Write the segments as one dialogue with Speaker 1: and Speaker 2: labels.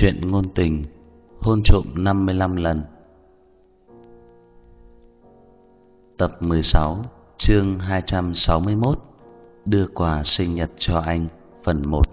Speaker 1: Chuyện ngôn tình, hôn trộm 55 lần. Tập 16, chương 261. Đưa quà sinh nhật cho anh, phần 1.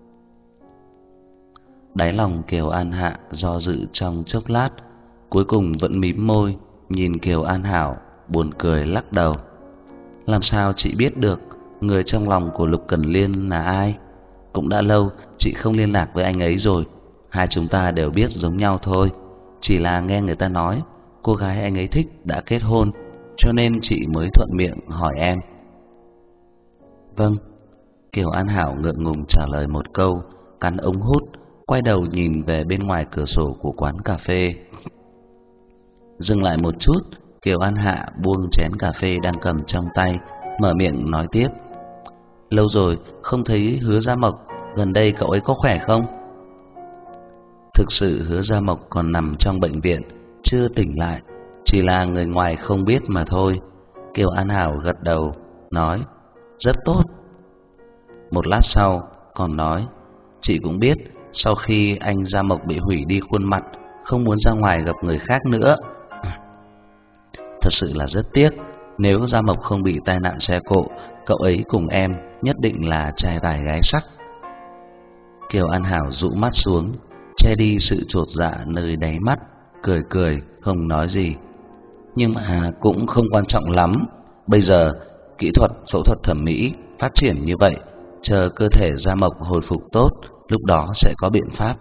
Speaker 1: Đáy lòng Kiều An Hạ do dự trong chốc lát, cuối cùng vẫn mím môi nhìn Kiều An Hảo, buồn cười lắc đầu. Làm sao chị biết được người trong lòng của Lục Cẩn Liên là ai? Cũng đã lâu chị không liên lạc với anh ấy rồi. Hai chúng ta đều biết giống nhau thôi, chỉ là nghe người ta nói cô gái anh ấy thích đã kết hôn, cho nên chị mới thuận miệng hỏi em. Vâng. Kiều An Hảo ngượng ngùng trả lời một câu, cắn ống hút, quay đầu nhìn về bên ngoài cửa sổ của quán cà phê. Dừng lại một chút, Kiều An Hạ buông chén cà phê đang cầm trong tay, mở miệng nói tiếp. Lâu rồi không thấy Hứa Gia Mộc, gần đây cậu ấy có khỏe không? Thực sự Hứa Gia Mộc còn nằm trong bệnh viện, chưa tỉnh lại, chỉ là người ngoài không biết mà thôi. Kiều An Hảo gật đầu, nói, rất tốt. Một lát sau còn nói, chị cũng biết, sau khi anh Gia Mộc bị hủy đi khuôn mặt, không muốn ra ngoài gặp người khác nữa. Thật sự là rất tiếc, nếu Gia Mộc không bị tai nạn xe cộ, cậu ấy cùng em nhất định là trai tài gái sắc. Kiều An Hảo dụ mắt xuống, che đi sự chột dạ nơi đáy mắt, cười cười không nói gì. Nhưng mà cũng không quan trọng lắm. Bây giờ kỹ thuật phẫu thuật thẩm mỹ phát triển như vậy, chờ cơ thể Gia Mộc hồi phục tốt, lúc đó sẽ có biện pháp.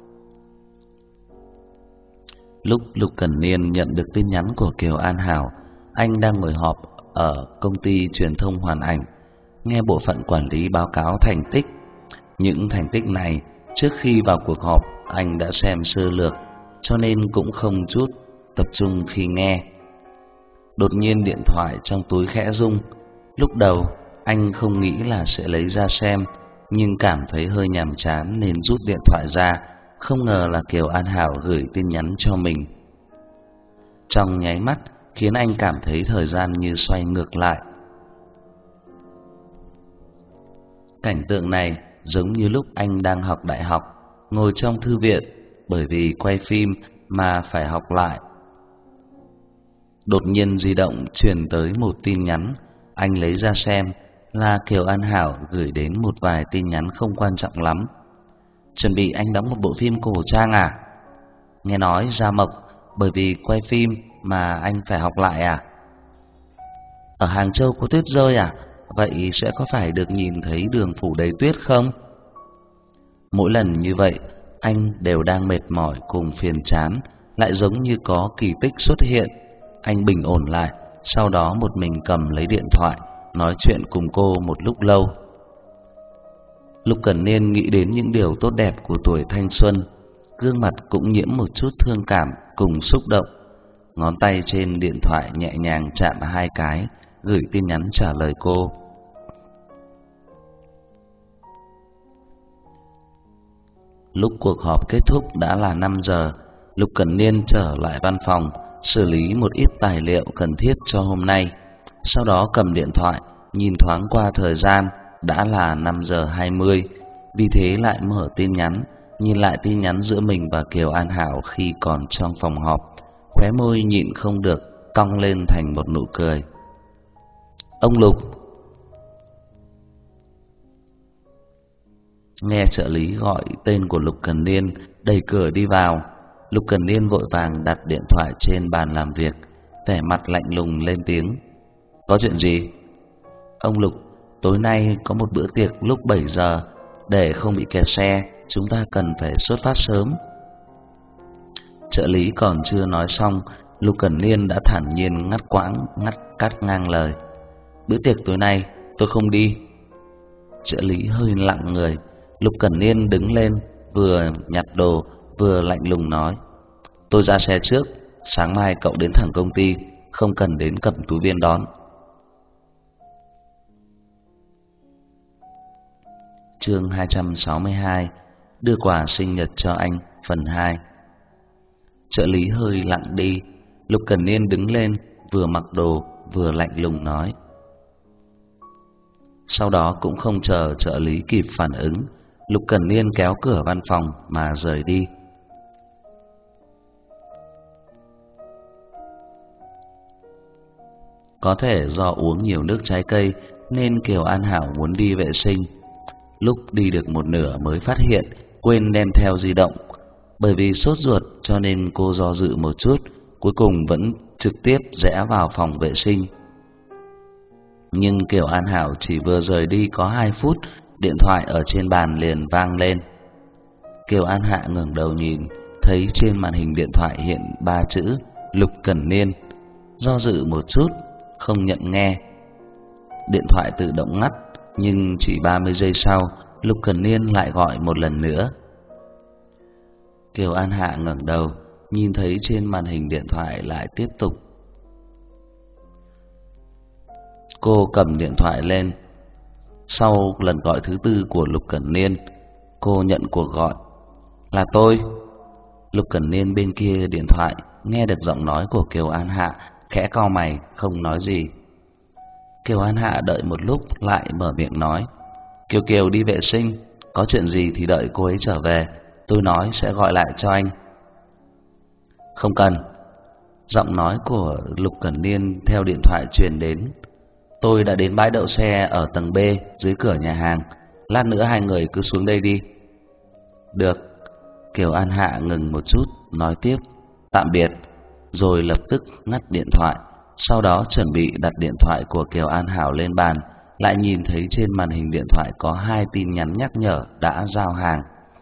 Speaker 1: Lúc Lục Cẩn Niên nhận được tin nhắn của Kiều An Hảo, anh đang ngồi họp ở công ty truyền thông Hoàn Ảnh, nghe bộ phận quản lý báo cáo thành tích. Những thành tích này trước khi vào cuộc họp anh đã xem sơ lược, cho nên cũng không chút tập trung khi nghe. Đột nhiên điện thoại trong túi khẽ rung. Lúc đầu anh không nghĩ là sẽ lấy ra xem, nhưng cảm thấy hơi nhàm chán nên rút điện thoại ra, không ngờ là Kiều An Hảo gửi tin nhắn cho mình. Trong nháy mắt khiến anh cảm thấy thời gian như xoay ngược lại. Cảnh tượng này giống như lúc anh đang học đại học, ngồi trong thư viện, bởi vì quay phim mà phải học lại. Đột nhiên di động truyền tới một tin nhắn, anh lấy ra xem, là Kiều An Hảo gửi đến một vài tin nhắn không quan trọng lắm. Chuẩn bị anh đóng một bộ phim cổ trang à? Nghe nói Gia Mộc bởi vì quay phim mà anh phải học lại à? Ở Hàng Châu có tuyết rơi à? Vậy sẽ có phải được nhìn thấy đường phủ đầy tuyết không? Mỗi lần như vậy, anh đều đang mệt mỏi cùng phiền chán, lại giống như có kỳ tích xuất hiện. Anh bình ổn lại, sau đó một mình cầm lấy điện thoại, nói chuyện cùng cô một lúc lâu. Lục Cẩn Niên nghĩ đến những điều tốt đẹp của tuổi thanh xuân, gương mặt cũng nhiễm một chút thương cảm cùng xúc động. Ngón tay trên điện thoại nhẹ nhàng chạm hai cái, gửi tin nhắn trả lời cô. Lúc cuộc họp kết thúc đã là 5 giờ, Lục Cẩn Niên trở lại văn phòng, xử lý một ít tài liệu cần thiết cho hôm nay. Sau đó cầm điện thoại, nhìn thoáng qua thời gian, đã là 5 giờ 20, vì thế lại mở tin nhắn, nhìn lại tin nhắn giữa mình và Kiều An Hảo khi còn trong phòng họp, khóe môi nhịn không được cong lên thành một nụ cười. Ông Lục. Nghe trợ lý gọi tên của Lục Cẩn Niên, đẩy cửa đi vào. Lục Cẩn Niên vội vàng đặt điện thoại trên bàn làm việc, vẻ mặt lạnh lùng lên tiếng. Có chuyện gì? Ông Lục, tối nay có một bữa tiệc lúc 7 giờ, để không bị kẹt xe, chúng ta cần phải xuất phát sớm. Trợ lý còn chưa nói xong, Lục Cẩn Niên đã thản nhiên cắt ngang lời. Bữa tiệc tối nay tôi không đi. Trợ lý hơi lặng người. Lục Cẩn Niên đứng lên, vừa nhặt đồ vừa lạnh lùng nói, tôi ra xe trước, sáng mai cậu đến thẳng công ty, không cần đến Cẩm Tú Viên đón. Chương 262. Đưa quà sinh nhật cho anh, phần 2. Trợ lý hơi lặng đi. Lục Cẩn Niên đứng lên, vừa mặc đồ vừa lạnh lùng nói. Sau đó cũng không chờ trợ lý kịp phản ứng, Lục Cẩn Niên kéo cửa văn phòng mà rời đi, Có thể do uống nhiều nước trái cây nên Kiều An Hảo muốn đi vệ sinh. Lúc đi được một nửa mới phát hiện quên đem theo di động. Bởi vì sốt ruột cho nên cô do dự một chút, cuối cùng vẫn trực tiếp rẽ vào phòng vệ sinh. Nhưng Kiều An Hảo chỉ vừa rời đi có 2 phút, điện thoại ở trên bàn liền vang lên. Kiều An Hạ ngẩng đầu nhìn, thấy trên màn hình điện thoại hiện 3 chữ Lục Cẩn Niên. Do dự một chút, không nhận nghe. Điện thoại tự động ngắt, nhưng chỉ 30 giây sau, Lục Cẩn Niên lại gọi một lần nữa. Kiều An Hạ ngẩng đầu, nhìn thấy trên màn hình điện thoại lại tiếp tục. Cô cầm điện thoại lên. Sau lần gọi thứ 4 của Lục Cẩn Niên, cô nhận cuộc gọi. Là tôi. Lục Cẩn Niên bên kia điện thoại nghe được giọng nói của Kiều An Hạ, khẽ cau mày không nói gì. Kiều An Hạ đợi một lúc lại mở miệng nói: Kiều Kiều đi vệ sinh, có chuyện gì thì đợi cô ấy trở về, tôi nói sẽ gọi lại cho anh. Không cần. Giọng nói của Lục Cẩn Niên theo điện thoại truyền đến. Tôi đã đến bãi đậu xe ở tầng B dưới cửa nhà hàng, lát nữa hai người cứ xuống đây đi. Được. Kiều An Hạ ngừng một chút, nói tiếp: Tạm biệt, rồi lập tức ngắt điện thoại. Sau đó chuẩn bị đặt điện thoại của Kiều An Hảo lên bàn, lại nhìn thấy trên màn hình điện thoại có 2 tin nhắn nhắc nhở đã giao hàng.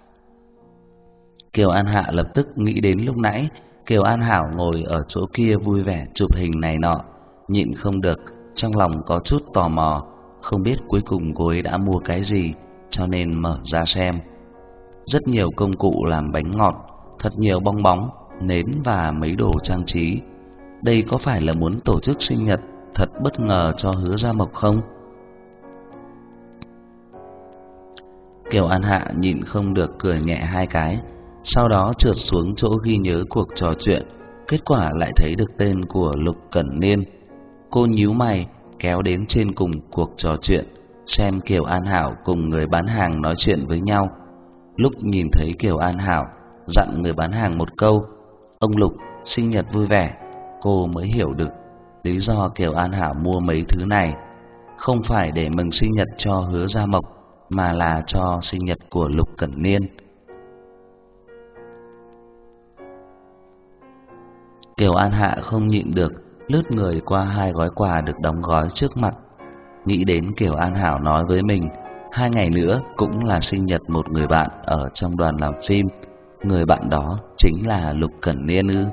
Speaker 1: Kiều An Hạ lập tức nghĩ đến lúc nãy Kiều An Hảo ngồi ở chỗ kia vui vẻ chụp hình này nọ, nhịn không được, trong lòng có chút tò mò, không biết cuối cùng cô ấy đã mua cái gì, cho nên mở ra xem. Rất nhiều công cụ làm bánh ngọt, thật nhiều bong bóng, nến và mấy đồ trang trí. Đây có phải là muốn tổ chức sinh nhật thật bất ngờ cho Hứa Gia Mộc không? Kiều An Hạ nhịn không được cười nhẹ 2 cái, sau đó trượt xuống chỗ ghi nhớ cuộc trò chuyện, kết quả lại thấy được tên của Lục Cẩn Niên. Cô nhíu mày kéo đến trên cùng cuộc trò chuyện, xem Kiều An Hảo cùng người bán hàng nói chuyện với nhau. Lúc nhìn thấy Kiều An Hảo dặn người bán hàng một câu: Ông Lục sinh nhật vui vẻ, cô mới hiểu được lý do Kiều An Hảo mua mấy thứ này, không phải để mừng sinh nhật cho Hứa Gia Mộc, mà là cho sinh nhật của Lục Cẩn Niên. Kiều An Hạ không nhịn được lướt người qua 2 gói quà được đóng gói trước mặt, nghĩ đến Kiều An Hảo nói với mình 2 ngày nữa cũng là sinh nhật một người bạn ở trong đoàn làm phim, người bạn đó chính là Lục Cẩn Niên ư?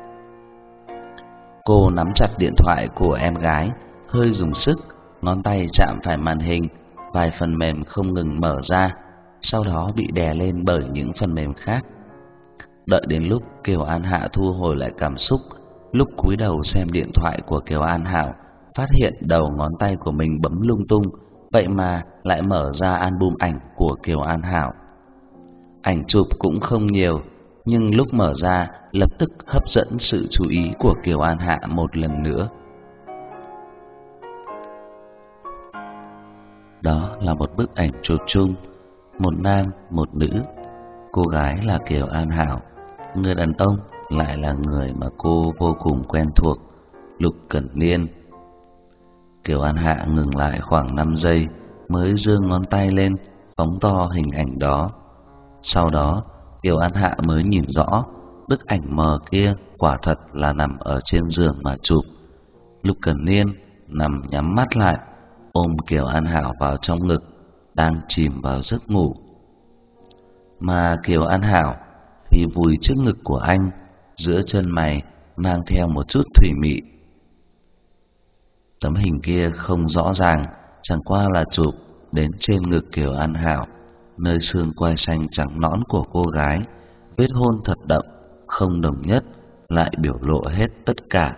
Speaker 1: Cô nắm chặt điện thoại của em gái, hơi dùng sức, ngón tay chạm phải màn hình, vài phần mềm không ngừng mở ra, sau đó bị đè lên bởi những phần mềm khác. Đợi đến lúc Kiều An Hạ thu hồi lại cảm xúc, lúc cúi đầu xem điện thoại của Kiều An Hảo, phát hiện đầu ngón tay của mình bấm lung tung, vậy mà lại mở ra album ảnh của Kiều An Hảo. Ảnh chụp cũng không nhiều, nhưng lúc mở ra lập tức hấp dẫn sự chú ý của Kiều An Hạ một lần nữa. Đó là một bức ảnh chụp chung, một nam, một nữ. Cô gái là Kiều An Hảo, người đàn ông lại là người mà cô vô cùng quen thuộc, Lục Cẩn Niên. Kiều An Hạ ngừng lại khoảng 5 giây mới giương ngón tay lên phóng to hình ảnh đó. Sau đó Kiều An Hạ mới nhìn rõ bức ảnh mờ kia quả thật là nằm ở trên giường mà chụp. Lục Cẩn Niên nằm nhắm mắt lại, ôm Kiều An Hảo vào trong ngực, đang chìm vào giấc ngủ. Mà Kiều An Hảo thì vùi trước ngực của anh, giữa chân mày mang theo một chút thủy mị. Tấm hình kia không rõ ràng, chẳng qua là chụp đến trên ngực Kiều An Hảo, nơi xương quai xanh trắng nõn của cô gái, vết hôn thật đậm, không đồng nhất, lại biểu lộ hết tất cả.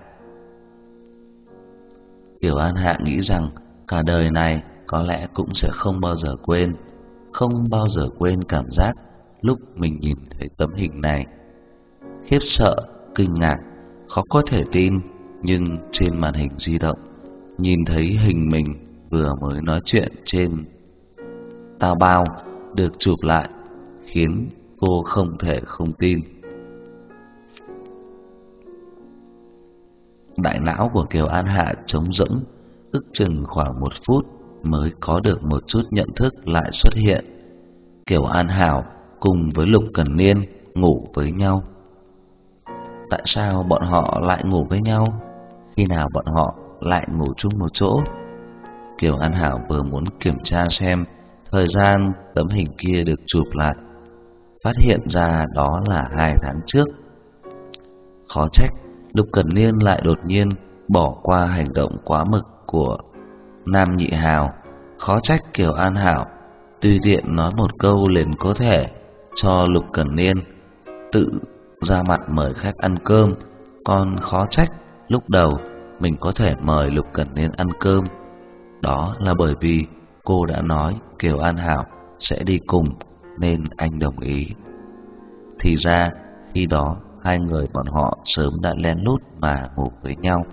Speaker 1: Kiều An Hạ nghĩ rằng cả đời này có lẽ cũng sẽ không bao giờ quên, không bao giờ quên cảm giác lúc mình nhìn thấy tấm hình này. Khiếp sợ, kinh ngạc, khó có thể tin, nhưng trên màn hình di động nhìn thấy hình mình vừa mới nói chuyện trên Tao Bao được chụp lại, khiến cô không thể không tin. Đại não của Kiều An Hạ trống rỗng, ước chừng khoảng 1 phút mới có được một chút nhận thức lại xuất hiện. Kiều An Hảo cùng với Lục Cẩn Niên ngủ với nhau. Tại sao bọn họ lại ngủ với nhau? Khi nào bọn họ lại ngủ chung một chỗ? Kiều An Hảo vừa muốn kiểm tra xem thời gian tấm hình kia được chụp lại, phát hiện ra đó là 2 tháng trước. Khó trách Lục Cẩn Niên lại đột nhiên bỏ qua hành động quá mực của Nam Nhị Hào. Khó trách Kiều An Hảo tùy tiện nói một câu liền có thể cho Lục Cẩn Niên tự ra mặt mời khách ăn cơm. Còn khó trách lúc đầu mình có thể mời Lục Cẩn Niên ăn cơm, đó là bởi vì cô đã nói Kiều An Hảo sẽ đi cùng nên anh đồng ý. Thì ra khi đó hai người bọn họ sớm đã lén lút mà ngủ với nhau.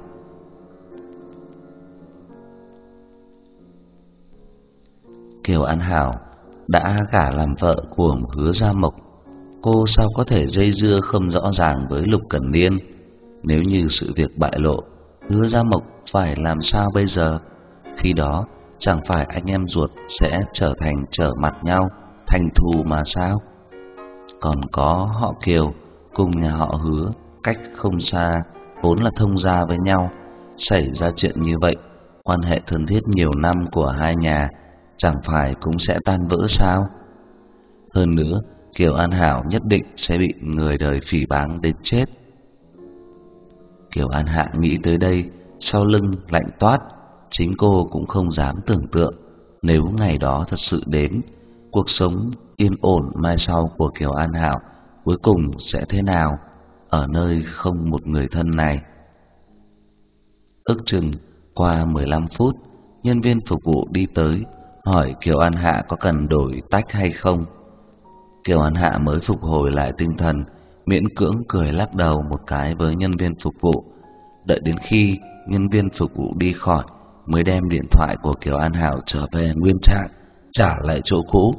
Speaker 1: Kiều An Hảo đã gả làm vợ của Hứa Gia Mộc, cô sao có thể dây dưa không rõ ràng với Lục Cẩn Niên? Nếu như sự việc bại lộ, Hứa Gia Mộc phải làm sao bây giờ? Khi đó chẳng phải anh em ruột sẽ trở thành trở mặt nhau, thành thù mà sao? Còn có họ Kiều cùng nhà họ Hứa cách không xa, vốn là thông gia với nhau, xảy ra chuyện như vậy, quan hệ thân thiết nhiều năm của hai nhà chẳng phải cũng sẽ tan vỡ sao? Hơn nữa, Kiều An Hảo nhất định sẽ bị người đời phỉ báng đến chết. Kiều An Hạ nghĩ tới đây, sau lưng lạnh toát. Chính cô cũng không dám tưởng tượng nếu ngày đó thật sự đến, cuộc sống yên ổn mai sau của Kiều An Hảo cuối cùng sẽ thế nào ở nơi không một người thân này. Ước chừng qua 15 phút, nhân viên phục vụ đi tới hỏi Kiều An Hạ có cần đổi tách hay không. Kiều An Hạ mới phục hồi lại tinh thần, miễn cưỡng cười lắc đầu một cái với nhân viên phục vụ. Đợi đến khi nhân viên phục vụ đi khỏi mới đem điện thoại của Kiều An Hảo trở về nguyên trạng, trả lại chỗ cũ.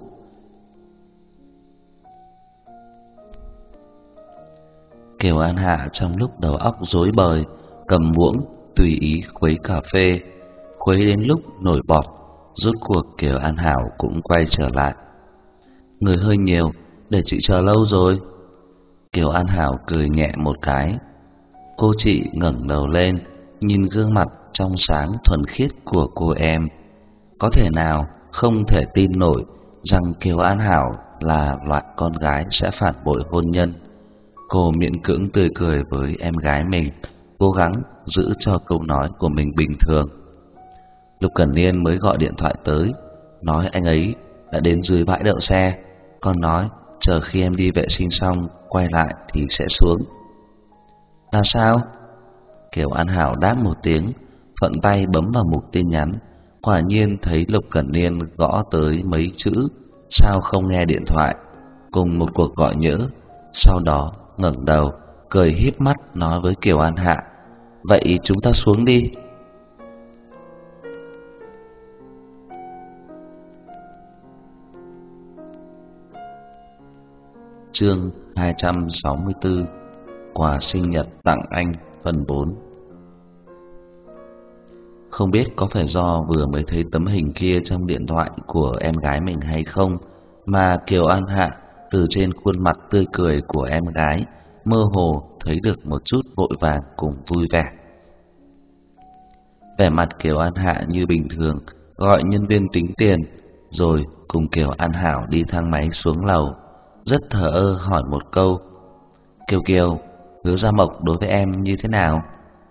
Speaker 1: Kiều An Hạ trong lúc đầu óc rối bời, cầm muỗng tùy ý khuấy cà phê, khuấy đến lúc nổi bọt. Rốt cuộc Kiều An Hảo cũng quay trở lại. Người hơi nhiều, để chị chờ lâu rồi. Kiều An Hảo cười nhẹ một cái. Cô chị ngẩng đầu lên, nhìn gương mặt trong sáng thuần khiết của cô em, có thể nào không thể tin nổi rằng Kiều An Hảo là loại con gái sẽ phản bội hôn nhân. Cô miễn cưỡng tươi cười với em gái mình, cố gắng giữ cho câu nói của mình bình thường. Lục Cẩn Niên mới gọi điện thoại tới, nói anh ấy đã đến dưới bãi đậu xe, còn nói chờ khi em đi vệ sinh xong quay lại thì sẽ xuống. Là sao? Kiều An Hảo đáp một tiếng, thuận tay bấm vào mục tin nhắn. Quả nhiên thấy Lục Cẩn Niên gõ tới mấy chữ sao không nghe điện thoại cùng một cuộc gọi nhỡ. Sau đó ngẩng đầu cười híp mắt nói với Kiều An Hạ, vậy chúng ta xuống đi. Chương 264 Quà sinh nhật tặng anh phần 4. Không biết có phải do vừa mới thấy tấm hình kia trong điện thoại của em gái mình hay không, mà Kiều An Hạ từ trên khuôn mặt tươi cười của em gái mơ hồ thấy được một chút vội vàng cùng vui vẻ. Vẻ mặt Kiều An Hạ như bình thường, gọi nhân viên tính tiền, rồi cùng Kiều An Hảo đi thang máy xuống lầu, rất thờ ơ hỏi một câu: Kiều Kiều, Hứa Gia Mộc đối với em như thế nào?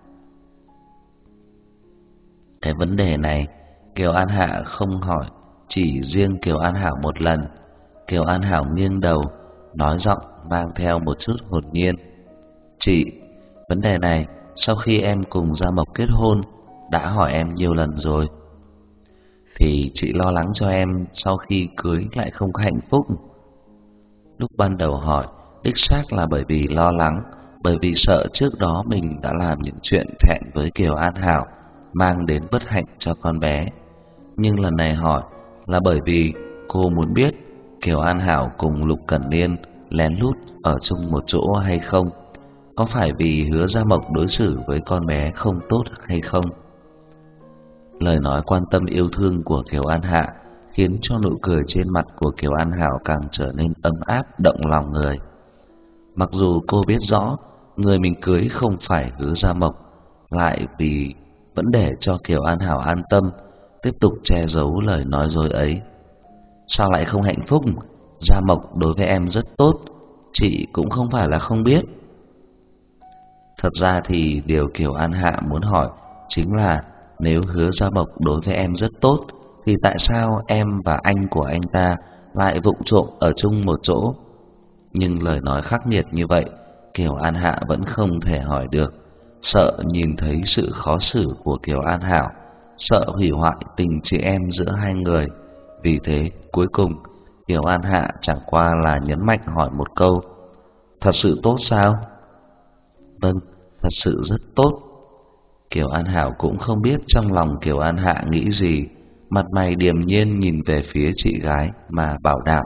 Speaker 1: Cái vấn đề này Kiều An Hạ không hỏi chỉ riêng Kiều An Hảo một lần. Kiều An Hảo nghiêng đầu, nói giọng mang theo một chút hồn nhiên: Chị, vấn đề này sau khi em cùng Gia Mộc kết hôn đã hỏi em nhiều lần rồi. Thì chị lo lắng cho em sau khi cưới lại không có hạnh phúc. Lúc ban đầu hỏi đích xác là bởi vì lo lắng, bởi vì sợ trước đó mình đã làm những chuyện thẹn với Kiều An Hảo, mang đến bất hạnh cho con bé. Nhưng lần này hỏi là bởi vì cô muốn biết Kiều An Hảo cùng Lục Cẩn Niên lén lút ở chung một chỗ hay không, có phải vì Hứa Gia Mộc đối xử với con bé không tốt hay không? Lời nói quan tâm yêu thương của Kiều An Hạ khiến cho nụ cười trên mặt của Kiều An Hảo càng trở nên ấm áp động lòng người. Mặc dù cô biết rõ người mình cưới không phải Hứa Gia Mộc, lại vì vẫn để cho Kiều An Hảo an tâm, tiếp tục che giấu lời nói dối ấy. Sao lại không hạnh phúc? Gia Mộc đối với em rất tốt, chị cũng không phải là không biết. Thật ra thì điều Kiều An Hạ muốn hỏi chính là nếu Hứa Gia Mộc đối với em rất tốt, thì tại sao em và anh của anh ta lại vụng trộm ở chung một chỗ? Nhưng lời nói khắc nghiệt như vậy, Kiều An Hạ vẫn không thể hỏi được, sợ nhìn thấy sự khó xử của Kiều An Hảo, sợ hủy hoại tình chị em giữa hai người. Vì thế, cuối cùng, Kiều An Hạ chẳng qua là nhấn mạnh hỏi một câu: thật sự tốt sao? Vâng, thật sự rất tốt. Kiều An Hảo cũng không biết trong lòng Kiều An Hạ nghĩ gì, mặt mày điềm nhiên nhìn về phía chị gái mà bảo đảm.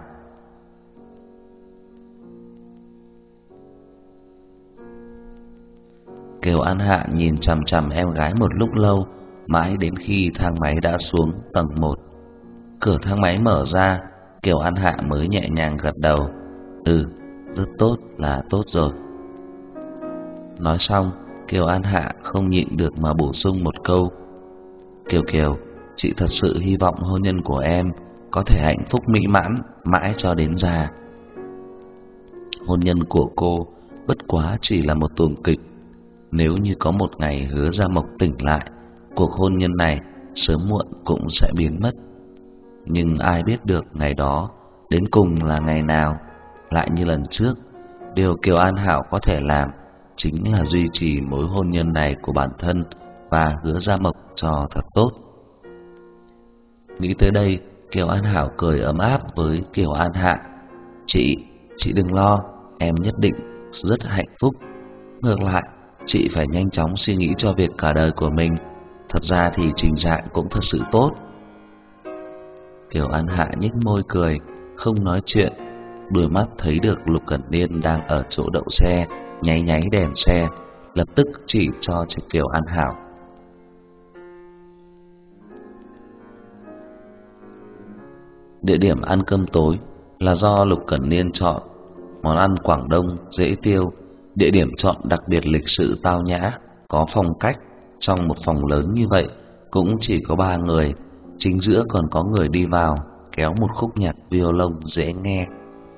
Speaker 1: Kiều An Hạ nhìn chằm chằm em gái một lúc lâu, mãi đến khi thang máy đã xuống tầng 1. Cửa thang máy mở ra, Kiều An Hạ mới nhẹ nhàng gật đầu. Rất tốt là tốt rồi. Nói xong, Kiều An Hạ không nhịn được mà bổ sung một câu: Kiều Kiều, chị thật sự hy vọng hôn nhân của em có thể hạnh phúc mỹ mãn mãi cho đến già. Hôn nhân của cô bất quá chỉ là một tuồng kịch. Nếu như có một ngày Hứa Gia Mộc tỉnh lại, cuộc hôn nhân này sớm muộn cũng sẽ biến mất. Nhưng ai biết được ngày đó đến cùng là ngày nào. Lại như lần trước, điều Kiều An Hảo có thể làm chính là duy trì mối hôn nhân này của bản thân và Hứa Gia Mộc cho thật tốt. Nghĩ tới đây, Kiều An Hảo cười ấm áp với Kiều An Hạ. Chị đừng lo, em nhất định rất hạnh phúc. Ngược lại, chị phải nhanh chóng suy nghĩ cho việc cả đời của mình. Thật ra thì Trình Dạng cũng thật sự tốt. Kiều An Hạ nhếch môi cười, không nói chuyện. Đôi mắt thấy được Lục Cẩn Niên đang ở chỗ đậu xe, nháy nháy đèn xe, lập tức chỉ cho Kiều An Hảo. Địa điểm ăn cơm tối là do Lục Cẩn Niên chọn. Món ăn Quảng Đông dễ tiêu, địa điểm chọn đặc biệt lịch sự tao nhã, có phong cách. Trong một phòng lớn như vậy cũng chỉ có 3 người, chính giữa còn có người đi vào kéo một khúc nhạc violon dễ nghe.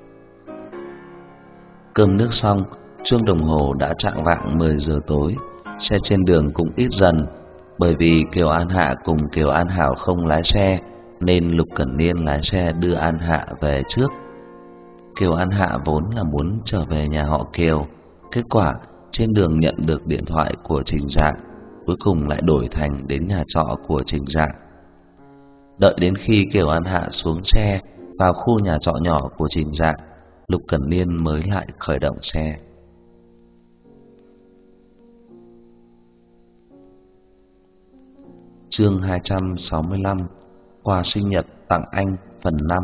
Speaker 1: Cơm nước xong, chuông đồng hồ đã chạng vạng 10 giờ tối. Xe trên đường cũng ít dần, bởi vì Kiều An Hạ cùng Kiều An Hảo không lái xe, nên Lục Cẩn Niên lái xe đưa An Hạ về trước. Kiều An Hạ vốn là muốn trở về nhà họ Kiều, kết quả trên đường nhận được điện thoại của Trình Dạng, cuối cùng lại đổi thành đến nhà trọ của Trình Dạng. Đợi đến khi Kiều An Hạ xuống xe vào khu nhà trọ nhỏ của Trình Dạng, Lục Cẩn Niên mới lại khởi động xe. Chương 265: Quà sinh nhật tặng anh phần 5.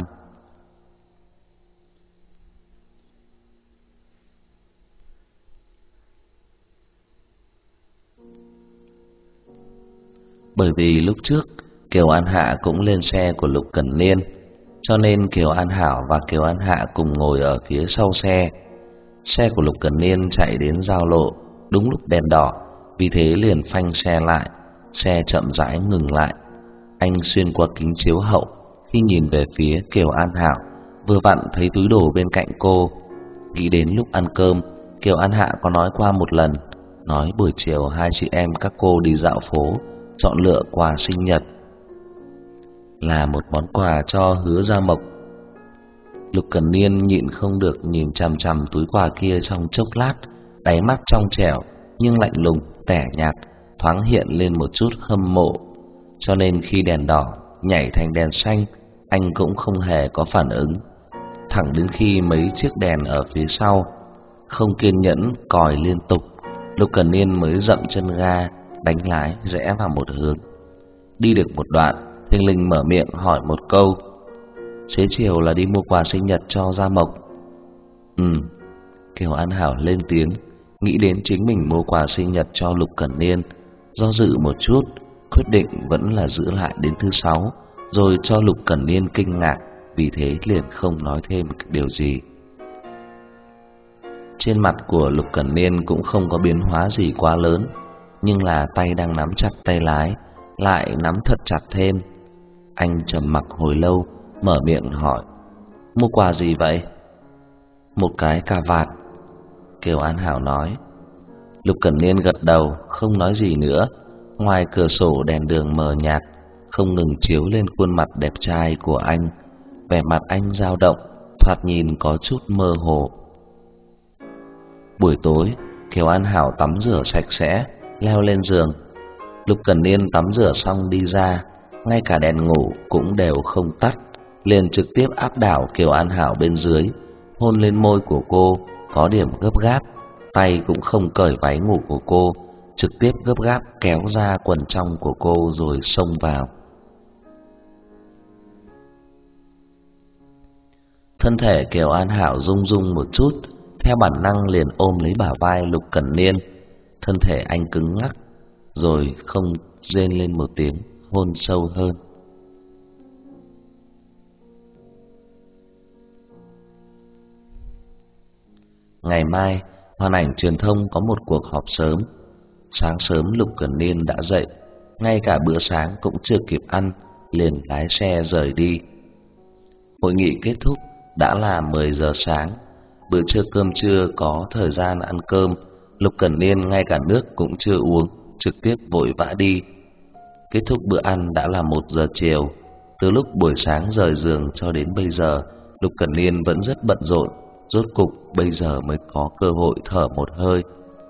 Speaker 1: Bởi vì lúc trước Kiều An Hạ cũng lên xe của Lục Cẩn Niên, cho nên Kiều An Hảo và Kiều An Hạ cùng ngồi ở phía sau xe. Xe của Lục Cẩn Niên chạy đến giao lộ đúng lúc đèn đỏ, vì thế liền phanh xe lại. Xe chậm rãi ngừng lại. Anh xuyên qua kính chiếu hậu, khi nhìn về phía Kiều An Hảo, vừa vặn thấy túi đồ bên cạnh cô. Nghĩ đến lúc ăn cơm, Kiều An Hạ có nói qua một lần, nói buổi chiều hai chị em các cô đi dạo phố, chọn lựa quà sinh nhật, là một món quà cho Hứa Gia Mộc. Lục Cẩn Niên nhịn không được nhìn chằm chằm túi quà kia trong chốc lát, đáy mắt trong trẻo nhưng lạnh lùng, tẻ nhạt, thoáng hiện lên một chút hâm mộ. Cho nên khi đèn đỏ nhảy thành đèn xanh, anh cũng không hề có phản ứng. Thẳng đến khi mấy chiếc đèn ở phía sau không kiên nhẫn còi liên tục, Lục Cẩn Niên mới dậm chân ga, đánh lái rẽ vào một hướng. Đi được một đoạn, thình lình mở miệng hỏi một câu: "Xế chiều là đi mua quà sinh nhật cho Gia Mộc?" Kiều An Hảo lên tiếng, nghĩ đến chính mình mua quà sinh nhật cho Lục Cẩn Niên, do dự một chút, quyết định vẫn là giữ lại đến thứ sáu, rồi cho Lục Cẩn Niên kinh ngạc, vì thế liền không nói thêm điều gì. Trên mặt của Lục Cẩn Niên cũng không có biến hóa gì quá lớn, nhưng là tay đang nắm chặt tay lái lại nắm thật chặt thêm. Anh trầm mặc hồi lâu, mở miệng hỏi: "Mua quà gì vậy?" "Một cái cà vạt." Kiều An Hảo nói. Lục Cẩn Niên gật đầu, không nói gì nữa. Ngoài cửa sổ đèn đường mờ nhạt không ngừng chiếu lên khuôn mặt đẹp trai của anh, vẻ mặt anh dao động, thoạt nhìn có chút mơ hồ. Buổi tối, Kiều An Hảo tắm rửa sạch sẽ, leo lên giường. Lục Cẩn Niên tắm rửa xong đi ra, ngay cả đèn ngủ cũng đều không tắt, liền trực tiếp áp đảo Kiều An Hảo bên dưới, hôn lên môi của cô, có điểm gấp gáp, tay cũng không cởi váy ngủ của cô, trực tiếp gấp gáp kéo ra quần trong của cô rồi xông vào. Thân thể Kiều An Hảo rung rung một chút, theo bản năng liền ôm lấy bả vai Lục Cẩn Niên. Thân thể anh cứng ngắc, rồi không rên lên một tiếng, hôn sâu hơn. Ngày mai, Hoàn Ảnh Truyền thông có một cuộc họp sớm. Sáng sớm Lục Cẩn Niên đã dậy, ngay cả bữa sáng cũng chưa kịp ăn, liền lái xe rời đi. Hội nghị kết thúc đã là 10 giờ sáng, bữa trưa cơm trưa có thời gian ăn cơm, Lục Cẩn Niên ngay cả nước cũng chưa uống, trực tiếp vội vã đi. Kết thúc bữa ăn đã là 1 giờ chiều. Từ lúc buổi sáng rời giường cho đến bây giờ, Lục Cẩn Niên vẫn rất bận rộn, rốt cục bây giờ mới có cơ hội thở một hơi.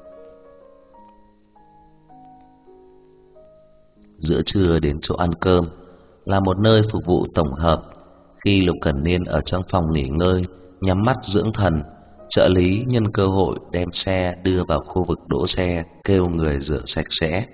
Speaker 1: Giữa trưa đến chỗ ăn cơm là một nơi phục vụ tổng hợp. Khi Lục Cẩn Niên ở trong phòng nghỉ ngơi, nhắm mắt dưỡng thần, trợ lý nhân cơ hội đem xe đưa vào khu vực đỗ xe, kêu người rửa sạch sẽ.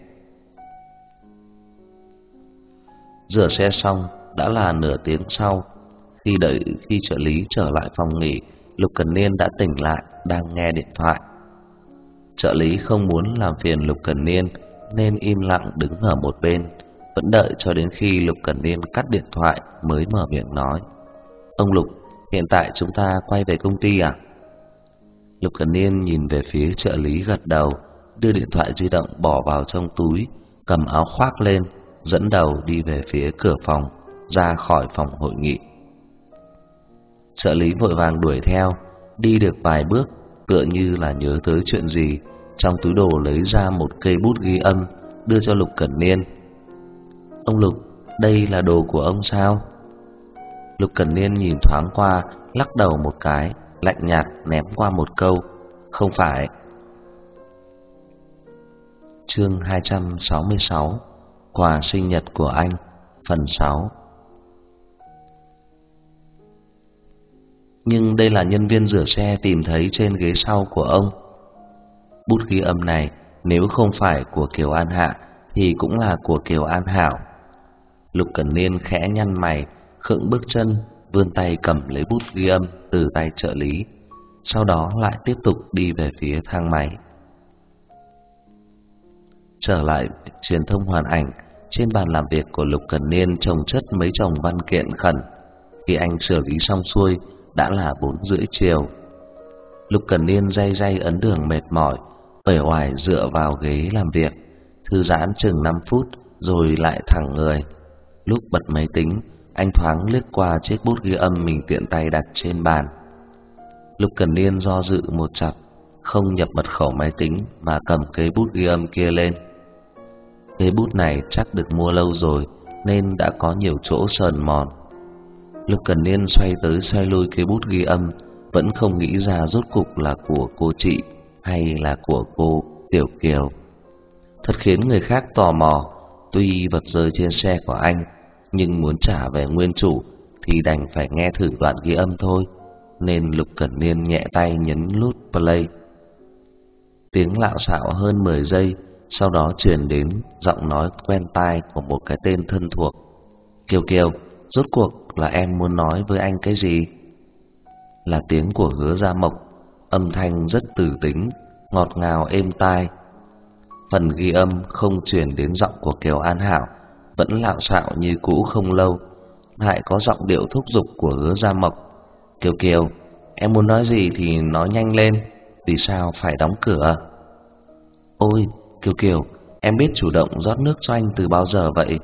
Speaker 1: Rửa xe xong đã là nửa tiếng sau. Khi trợ lý trở lại phòng nghỉ, Lục Cẩn Niên đã tỉnh lại, đang nghe điện thoại. Trợ lý không muốn làm phiền Lục Cẩn Niên nên im lặng đứng ở một bên, vẫn đợi cho đến khi Lục Cẩn Niên cắt điện thoại mới mở miệng nói: "Ông Lục, hiện tại chúng ta quay về công ty à?" Lục Cẩn Niên nhìn về phía trợ lý gật đầu, đưa điện thoại di động bỏ vào trong túi, cầm áo khoác lên, dẫn đầu đi về phía cửa phòng, ra khỏi phòng hội nghị. Trợ lý vội vàng đuổi theo, đi được vài bước, tựa như là nhớ tới chuyện gì, trong túi đồ lấy ra một cây bút ghi âm, đưa cho Lục Cẩn Niên. "Ông Lục, đây là đồ của ông sao?" Lục Cẩn Niên nhìn thoáng qua, lắc đầu một cái, lạnh nhạt ném qua một câu: "Không phải." Chương 266: Quà sinh nhật của anh, phần 6. "Nhưng đây là nhân viên rửa xe tìm thấy trên ghế sau của ông." Bút ghi âm này nếu không phải của Kiều An Hạ thì cũng là của Kiều An Hảo. Lục Cẩn Niên khẽ nhăn mày, khựng bước chân, vươn tay cầm lấy bút ghi âm từ tay trợ lý, sau đó lại tiếp tục đi về phía thang máy. Trở lại truyền thông Hoàn Ảnh, trên bàn làm việc của Lục Cẩn Niên chồng chất mấy chồng văn kiện khẩn. Khi anh xử lý xong xuôi đã là 4:30 chiều. Lục Cẩn Niên day day ấn đường mệt mỏi, uể oải dựa vào ghế làm việc, thư giãn chừng 5 phút rồi lại thẳng người. Lúc bật máy tính, anh thoáng liếc qua chiếc bút ghi âm mình tiện tay đặt trên bàn. Lục Cẩn Niên do dự một chặp, không nhập mật khẩu máy tính mà cầm cây bút ghi âm kia lên. Cây bút này chắc được mua lâu rồi nên đã có nhiều chỗ sờn mòn. Lục Cẩn Niên xoay tới xoay lui cây bút ghi âm, vẫn không nghĩ ra rốt cục là của cô chị hay là của cô Tiểu Kiều. Thật khiến người khác tò mò. Tuy vật rơi trên xe của anh, nhưng muốn trả về nguyên chủ thì đành phải nghe thử đoạn ghi âm thôi, nên Lục Cẩn Niên nhẹ tay nhấn nút play. Tiếng lạo xạo hơn 10 giây, sau đó truyền đến giọng nói quen tai của một cái tên thân thuộc: "Kiều Kiều, rốt cuộc là em muốn nói với anh cái gì?" Là tiếng của Hứa Gia Mộc, âm thanh rất tử tính, ngọt ngào êm tai. Phần ghi âm không truyền đến giọng của Kiều An Hảo, vẫn lạo xạo như cũ không lâu, lại có giọng điệu thúc giục của Hứa Gia Mộc. Kiều Kiều, em muốn nói gì thì nói nhanh lên, vì sao phải đóng cửa? Ôi, Kiều Kiều, em biết chủ động rót nước cho anh từ bao giờ vậy?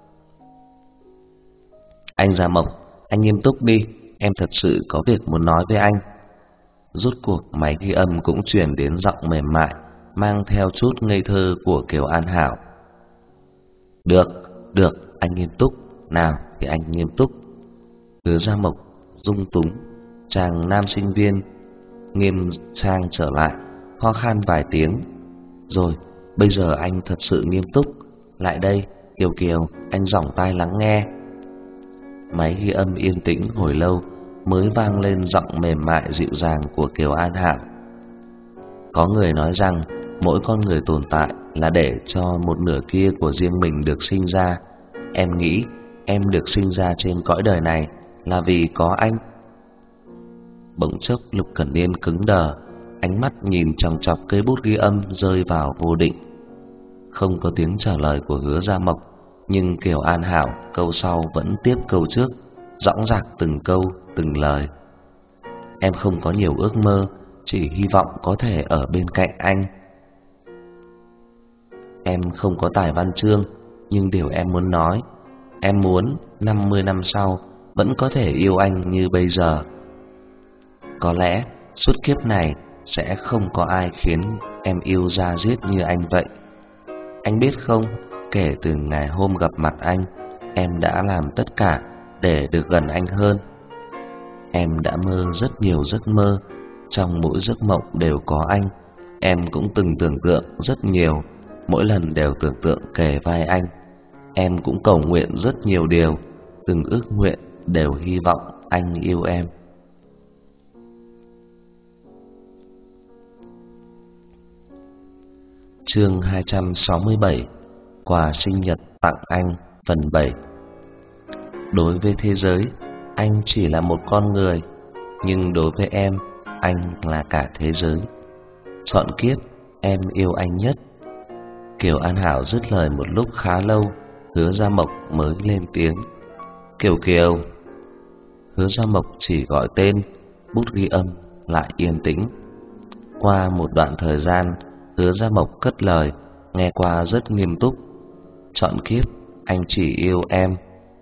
Speaker 1: Anh Gia Mộc, anh nghiêm túc đi, em thật sự có việc muốn nói với anh. Rốt cuộc máy ghi âm cũng truyền đến giọng mềm mại, mang theo chút ngây thơ của Kiều An Hảo. Được, được, anh nghiêm túc, nào thì anh nghiêm túc. Hứa Gia Mộc dung túng, chàng nam sinh viên nghiêm trang trở lại, ho khan vài tiếng. Rồi, bây giờ anh thật sự nghiêm túc. Lại đây, Kiều Kiều, anh dõng tai lắng nghe. Máy ghi âm yên tĩnh hồi lâu mới vang lên giọng mềm mại dịu dàng của Kiều An Hảo. Có người nói rằng mỗi con người tồn tại là để cho một nửa kia của riêng mình được sinh ra. Em nghĩ em được sinh ra trên cõi đời này là vì có anh. Bỗng chốc Lục Cẩn Niên cứng đờ, ánh mắt nhìn chòng chọc cây bút ghi âm rơi vào vô định. Không có tiếng trả lời của Hứa Gia Mộc, nhưng Kiều An Hảo câu sau vẫn tiếp câu trước, dõng dạc từng câu từng lời. Em không có nhiều ước mơ, chỉ hy vọng có thể ở bên cạnh anh. Em không có tài văn chương, nhưng điều em muốn nói, em muốn 50 năm sau vẫn có thể yêu anh như bây giờ. Có lẽ suốt kiếp này sẽ không có ai khiến em yêu da diết như anh vậy. Anh biết không, kể từ ngày hôm gặp mặt anh, em đã làm tất cả để được gần anh hơn. Em đã mơ rất nhiều giấc mơ, trong mỗi giấc mộng đều có anh. Em cũng từng tưởng tượng rất nhiều, mỗi lần đều tưởng tượng kề vai anh. Em cũng cầu nguyện rất nhiều điều, từng ước nguyện đều hy vọng anh yêu em. Chương 267, quà sinh nhật tặng anh, phần 7. Đối với thế giới, anh chỉ là một con người, nhưng đối với em, anh là cả thế giới. Trọn kiếp, em yêu anh nhất. Kiều An Hảo dứt lời một lúc khá lâu, Hứa Gia Mộc mới lên tiếng. Kiều Kiều. Hứa Gia Mộc chỉ gọi tên, bút ghi âm lại yên tĩnh. Qua một đoạn thời gian, Hứa Gia Mộc cất lời, nghe qua rất nghiêm túc. Trọn kiếp, anh chỉ yêu em.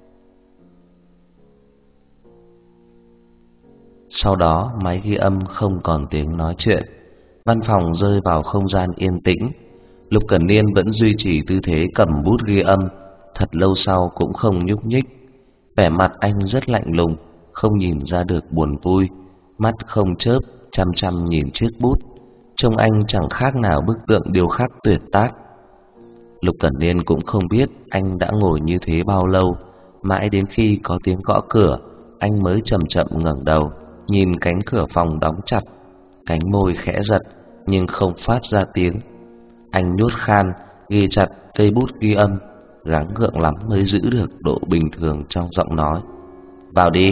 Speaker 1: Sau đó máy ghi âm không còn tiếng nói chuyện, văn phòng rơi vào không gian yên tĩnh. Lục Cẩn Niên vẫn duy trì tư thế cầm bút ghi âm, thật lâu sau cũng không nhúc nhích. Vẻ mặt anh rất lạnh lùng, không nhìn ra được buồn vui, mắt không chớp, chăm chăm nhìn chiếc bút. Trông anh chẳng khác nào bức tượng điêu khắc tuyệt tác. Lục Cẩn Niên cũng không biết anh đã ngồi như thế bao lâu, mãi đến khi có tiếng gõ cửa, anh mới chậm chậm ngẩng đầu, nhìn cánh cửa phòng đóng chặt, cánh môi khẽ giật nhưng không phát ra tiếng. Anh nuốt khan, ghi chặt cây bút ghi âm, gắng gượng lắm mới giữ được độ bình thường trong giọng nói. Vào đi.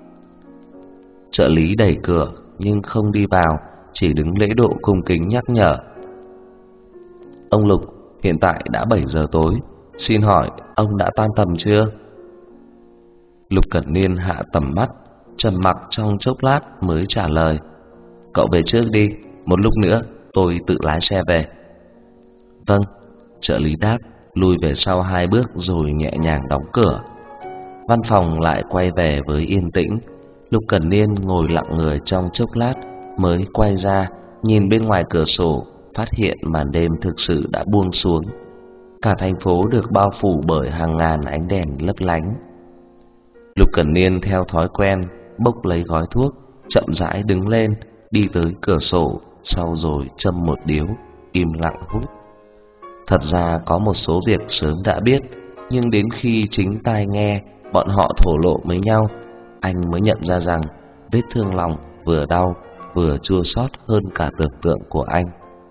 Speaker 1: Trợ lý đẩy cửa nhưng không đi vào, chỉ đứng lễ độ cung kính nhắc nhở. Ông Lục, hiện tại đã 7 giờ tối, xin hỏi ông đã tan tầm chưa? Lục Cẩn Niên hạ tầm mắt, trầm mặc trong chốc lát mới trả lời. Cậu về trước đi, một lúc nữa tôi tự lái xe về. Vâng, trợ lý đáp, lùi về sau 2 bước rồi nhẹ nhàng đóng cửa. Văn phòng lại quay về với yên tĩnh. Lục Cẩn Niên ngồi lặng người trong chốc lát mới quay ra, nhìn bên ngoài cửa sổ, phát hiện màn đêm thực sự đã buông xuống. Cả thành phố được bao phủ bởi hàng ngàn ánh đèn lấp lánh. Lục Cẩn Niên theo thói quen bốc lấy gói thuốc, chậm rãi đứng lên, đi tới cửa sổ, sau rồi châm một điếu, im lặng hút. Thật ra có một số việc sớm đã biết, nhưng đến khi chính tai nghe bọn họ thổ lộ với nhau, anh mới nhận ra rằng vết thương lòng vừa đau vừa chua xót hơn cả tưởng tượng của anh.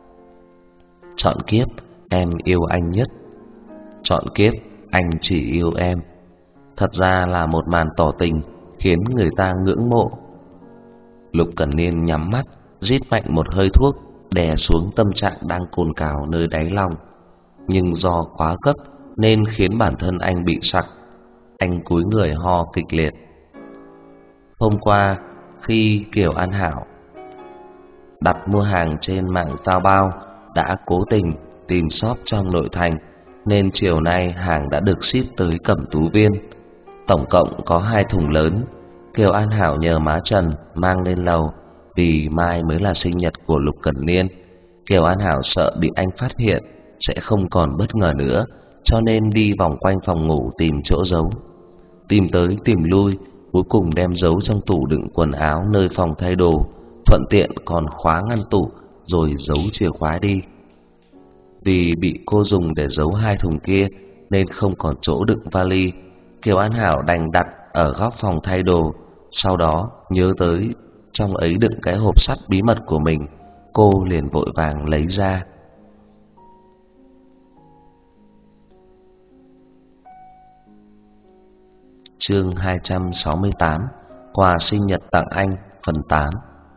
Speaker 1: Trọn kiếp em yêu anh nhất. Trọn kiếp anh chỉ yêu em. Thật ra là một màn tỏ tình khiến người ta ngưỡng mộ. Lục Cẩn Niên nhắm mắt, rít mạnh một hơi thuốc, đè xuống tâm trạng đang cồn cào nơi đáy lòng, nhưng do quá cấp nên khiến bản thân anh bị sặc. Anh cúi người ho kịch liệt. Hôm qua khi Kiều An Hảo đặt mua hàng trên mạng Taobao đã cố tình tìm shop trong nội thành, nên chiều nay hàng đã được ship tới Cẩm Tú Viên. Tổng cộng có 2 thùng lớn. Kiều An Hảo nhờ má Trần mang lên lầu, vì mai mới là sinh nhật của Lục Cẩn Niên. Kiều An Hảo sợ bị anh phát hiện sẽ không còn bất ngờ nữa, cho nên đi vòng quanh phòng ngủ tìm chỗ giấu. Tìm tới tìm lui, cuối cùng đem giấu trong tủ đựng quần áo nơi phòng thay đồ, thuận tiện còn khóa ngăn tủ rồi giấu chìa khóa đi. Vì bị cô dùng để giấu 2 thùng kia nên không còn chỗ đựng vali, Kiều An Hảo đành đặt ở góc phòng thay đồ. Sau đó nhớ tới trong ấy đựng cái hộp sắt bí mật của mình, cô liền vội vàng lấy ra. Chương 268: Quà sinh nhật tặng anh, phần 8.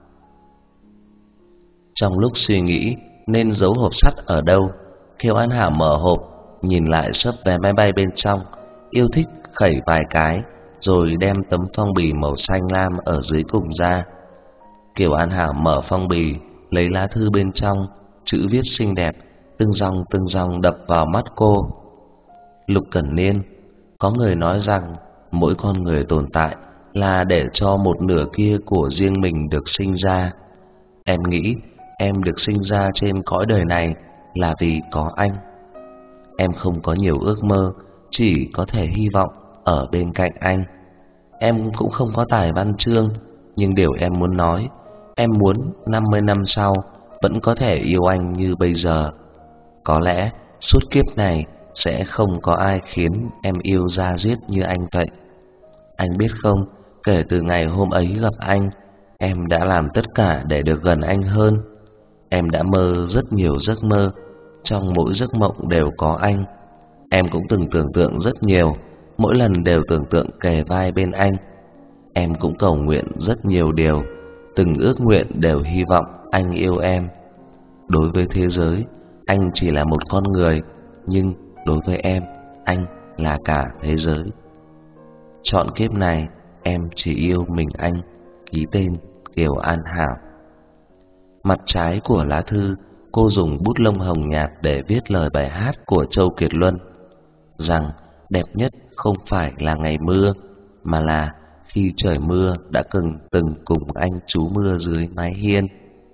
Speaker 1: Trong lúc suy nghĩ nên giấu hộp sắt ở đâu, Kiều An Hảo mở hộp, nhìn lại xấp vé máy bay bên trong, yêu thích khẩy vài cái, rồi đem tấm phong bì màu xanh lam ở dưới cùng ra. Kiều An Hảo mở phong bì, lấy lá thư bên trong, chữ viết xinh đẹp, từng dòng đập vào mắt cô. Lục Cẩn Niên, có người nói rằng mỗi con người tồn tại là để cho một nửa kia của riêng mình được sinh ra. Em nghĩ em được sinh ra trên cõi đời này là vì có anh. Em không có nhiều ước mơ, chỉ có thể hy vọng ở bên cạnh anh. Em cũng không có tài văn chương, nhưng điều em muốn nói, em muốn 50 năm sau vẫn có thể yêu anh như bây giờ. Có lẽ suốt kiếp này sẽ không có ai khiến em yêu da diết như anh vậy. Anh biết không, kể từ ngày hôm ấy gặp anh, em đã làm tất cả để được gần anh hơn. Em đã mơ rất nhiều giấc mơ, trong mỗi giấc mộng đều có anh. Em cũng từng tưởng tượng rất nhiều, mỗi lần đều tưởng tượng kề vai bên anh. Em cũng cầu nguyện rất nhiều điều, từng ước nguyện đều hy vọng anh yêu em. Đối với thế giới, anh chỉ là một con người, nhưng đối với em, anh là cả thế giới. Trọn kiếp này em chỉ yêu mình anh. Ký tên Kiều An Hảo. Mặt trái của lá thư, cô dùng bút lông hồng nhạt để viết lời bài hát của Châu Kiệt Luân, rằng đẹp nhất không phải là ngày mưa, mà là khi trời mưa đã từng cùng anh trú mưa dưới mái hiên.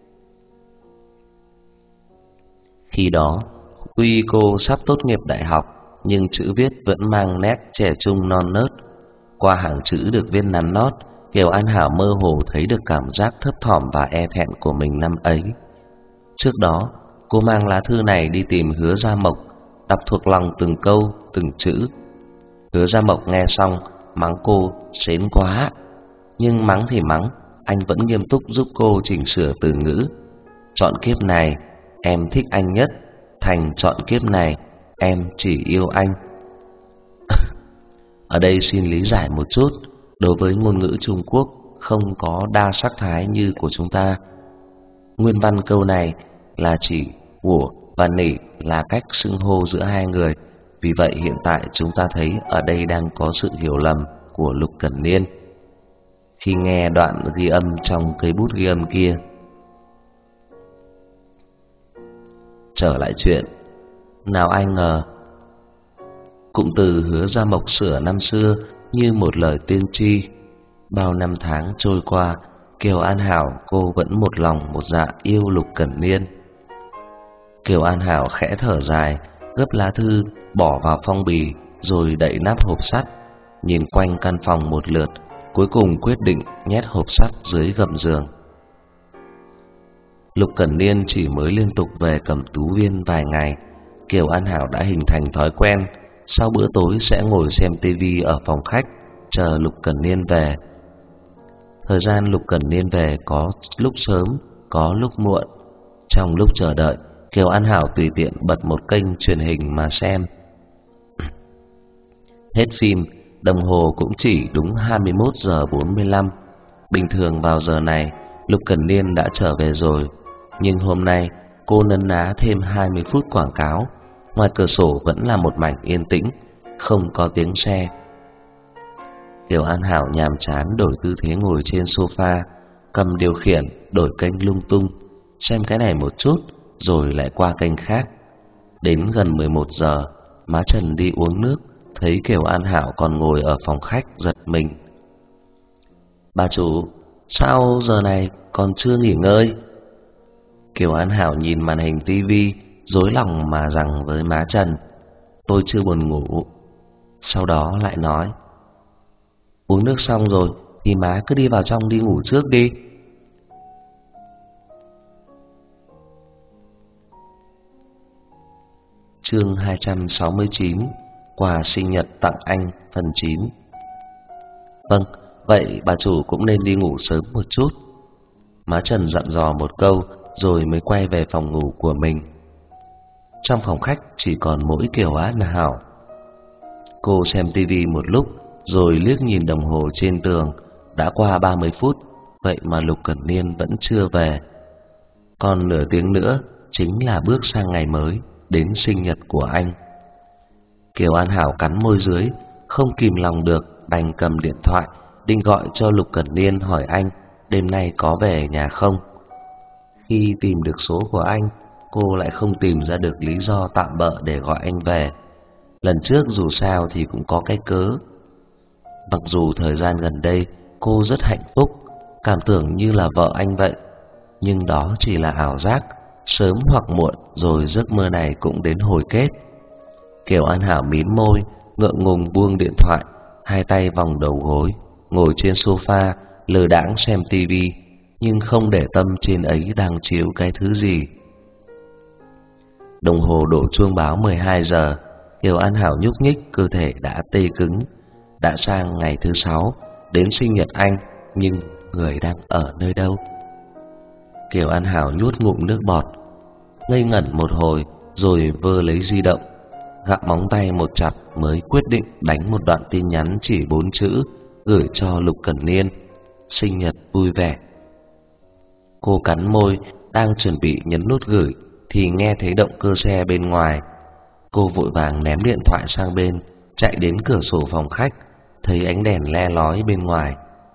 Speaker 1: Khi đó, tuy cô sắp tốt nghiệp đại học, nhưng chữ viết vẫn mang nét trẻ trung non nớt. Qua hàng chữ được viết nắn nót, Kiều An Hảo mơ hồ thấy được cảm giác thấp thỏm và e thẹn của mình năm ấy. Trước đó, cô mang lá thư này đi tìm Hứa Gia Mộc, đọc thuộc lòng từng câu, từng chữ. Hứa Gia Mộc nghe xong, mắng cô xến quá. Nhưng mắng thì mắng, anh vẫn nghiêm túc giúp cô chỉnh sửa từ ngữ. Chọn kiếp này, em thích anh nhất, thành chọn kiếp này, em chỉ yêu anh. Ở đây xin lý giải một chút, đối với ngôn ngữ Trung Quốc không có đa sắc thái như của chúng ta. Nguyên văn câu này là chỉ của và nỉ là cách xưng hô giữa hai người. Vì vậy hiện tại chúng ta thấy ở đây đang có sự hiểu lầm của Lục Cẩn Niên khi nghe đoạn ghi âm trong cây bút ghi âm kia. Trở lại chuyện, nào ai ngờ cụm từ Hứa Gia Mộc sửa năm xưa như một lời tiên tri. Bao năm tháng trôi qua, Kiều An Hảo cô vẫn một lòng một dạ yêu Lục Cẩn Niên. Kiều An Hảo khẽ thở dài, gấp lá thư bỏ vào phong bì, rồi đậy nắp hộp sắt, nhìn quanh căn phòng một lượt, cuối cùng quyết định nhét hộp sắt dưới gầm giường. Lục Cẩn Niên chỉ mới liên tục về Cẩm Tú Viên vài ngày, Kiều An Hảo đã hình thành thói quen sau bữa tối sẽ ngồi xem tivi ở phòng khách chờ Lục Cẩn Niên về. Thời gian Lục Cẩn Niên về có lúc sớm, có lúc muộn. Trong lúc chờ đợi, Kiều An Hảo tùy tiện bật một kênh truyền hình mà xem. Hết phim, đồng hồ cũng chỉ đúng 21 giờ 45. Bình thường vào giờ này, Lục Cẩn Niên đã trở về rồi. Nhưng hôm nay cô nấn ná thêm 20 phút quảng cáo. Ngoài cửa sổ vẫn là một mảnh yên tĩnh, không có tiếng xe. Kiều An Hảo nhàm chán đổi tư thế ngồi trên sofa, cầm điều khiển đổi kênh lung tung, xem cái này một chút rồi lại qua kênh khác. Đến gần 11 giờ, má Trần đi uống nước, thấy Kiều An Hảo còn ngồi ở phòng khách giật mình. "Bà chủ, sao giờ này còn chưa nghỉ ngơi?" Kiều An Hảo nhìn màn hình tivi, rối lòng mà rằng với má Trần: "Tôi chưa buồn ngủ." Sau đó lại nói: "Uống nước xong rồi thì má cứ đi vào trong đi ngủ trước đi." Chương 269: Quà sinh nhật tặng anh phần 9. "Vâng, vậy bà chủ cũng nên đi ngủ sớm một chút." Má Trần dặn dò một câu rồi mới quay về phòng ngủ của mình. Trong phòng khách chỉ còn mỗi Kiều An Hảo. Cô xem tivi một lúc rồi liếc nhìn đồng hồ trên tường, đã qua 30 phút, vậy mà Lục Cẩn Niên vẫn chưa về. Còn nửa tiếng nữa chính là bước sang ngày mới, đến sinh nhật của anh. Kiều An Hảo cắn môi dưới, không kìm lòng được, đành cầm điện thoại định gọi cho Lục Cẩn Niên hỏi anh đêm nay có về nhà không. Khi tìm được số của anh, cô lại không tìm ra được lý do tạm bợ để gọi anh về. Lần trước dù sao thì cũng có cái cớ. Mặc dù thời gian gần đây cô rất hạnh phúc, cảm tưởng như là vợ anh vậy, nhưng đó chỉ là ảo giác, sớm hoặc muộn rồi giấc mơ này cũng đến hồi kết. Kiều An Hảo mím môi, ngượng ngùng buông điện thoại, hai tay vòng đầu gối, ngồi trên sofa lờ đãng xem tivi, nhưng không để tâm trên ấy đang chiếu cái thứ gì. Đồng hồ đổ chuông báo 12 giờ, Kiều An Hảo nhúc nhích, cơ thể đã tê cứng. Đã sang ngày thứ 6 đến sinh nhật anh, nhưng người đang ở nơi đâu? Kiều An Hảo nuốt ngụm nước bọt, ngây ngẩn một hồi rồi vơ lấy di động, gặm móng tay một chặp mới quyết định đánh một đoạn tin nhắn chỉ 4 chữ gửi cho Lục Cẩn Niên: "Sinh nhật vui vẻ." Cô cắn môi, đang chuẩn bị nhấn nút gửi thì nghe thấy động cơ xe bên ngoài. Cô vội vàng ném điện thoại sang bên, chạy đến cửa sổ phòng khách, thấy ánh đèn le lói bên ngoài.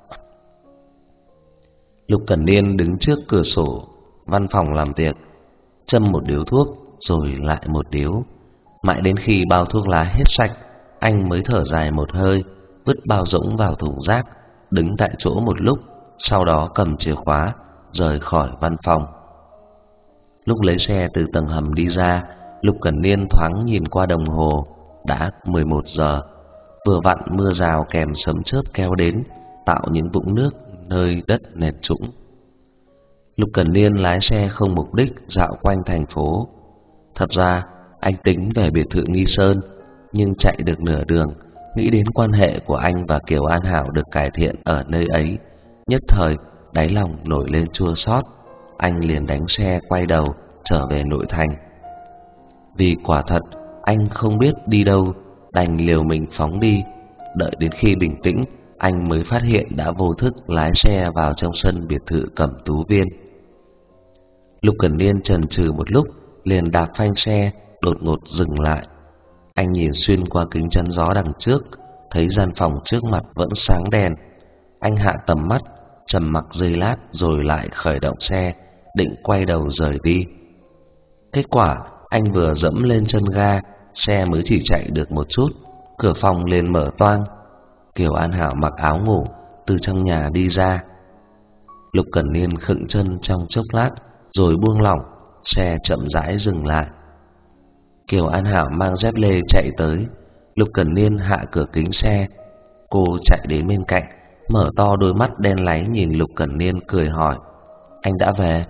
Speaker 1: Lục Cẩn Niên đứng trước cửa sổ văn phòng làm việc, châm một điếu thuốc rồi lại một điếu, mãi đến khi bao thuốc lá hết sạch, anh mới thở dài một hơi, vứt bao rỗng vào thùng rác, đứng tại chỗ một lúc, sau đó cầm chìa khóa rời khỏi văn phòng. Lúc lấy xe từ tầng hầm đi ra, Lục Cẩn Niên thoáng nhìn qua đồng hồ, đã 11 giờ. Vừa vặn mưa rào kèm sấm chớp kéo đến, tạo những vũng nước nơi đất nền trũng. Lục Cẩn Niên lái xe không mục đích dạo quanh thành phố. Thật ra anh tính về biệt thự Nghi Sơn, nhưng chạy được nửa đường, nghĩ đến quan hệ của anh và Kiều An Hảo được cải thiện ở nơi ấy, nhất thời đáy lòng nổi lên chua xót. Anh liền đánh xe quay đầu trở về nội thành. Vì quả thật anh không biết đi đâu, đành liều mình phóng đi. Đợi đến khi bình tĩnh, anh mới phát hiện đã vô thức lái xe vào trong sân biệt thự Cẩm Tú Viên. Lục Cẩn Niên chần chừ một lúc, liền đạp phanh xe, đột ngột dừng lại. Anh nhìn xuyên qua kính chắn gió đằng trước, thấy gian phòng trước mặt vẫn sáng đèn. Anh hạ tầm mắt, trầm mặc giây lát rồi lại khởi động xe, định quay đầu rời đi. Kết quả anh vừa dẫm lên chân ga, xe mới chỉ chạy được một chút, cửa phòng liền mở toang. Kiều An Hảo mặc áo ngủ từ trong nhà đi ra. Lục Cẩn Niên khựng chân trong chốc lát rồi buông lỏng, xe chậm rãi dừng lại. Kiều An Hảo mang dép lê chạy tới. Lục Cẩn Niên hạ cửa kính xe. Cô chạy đến bên cạnh, mở to đôi mắt đen láy nhìn Lục Cẩn Niên cười hỏi: "Anh đã về?"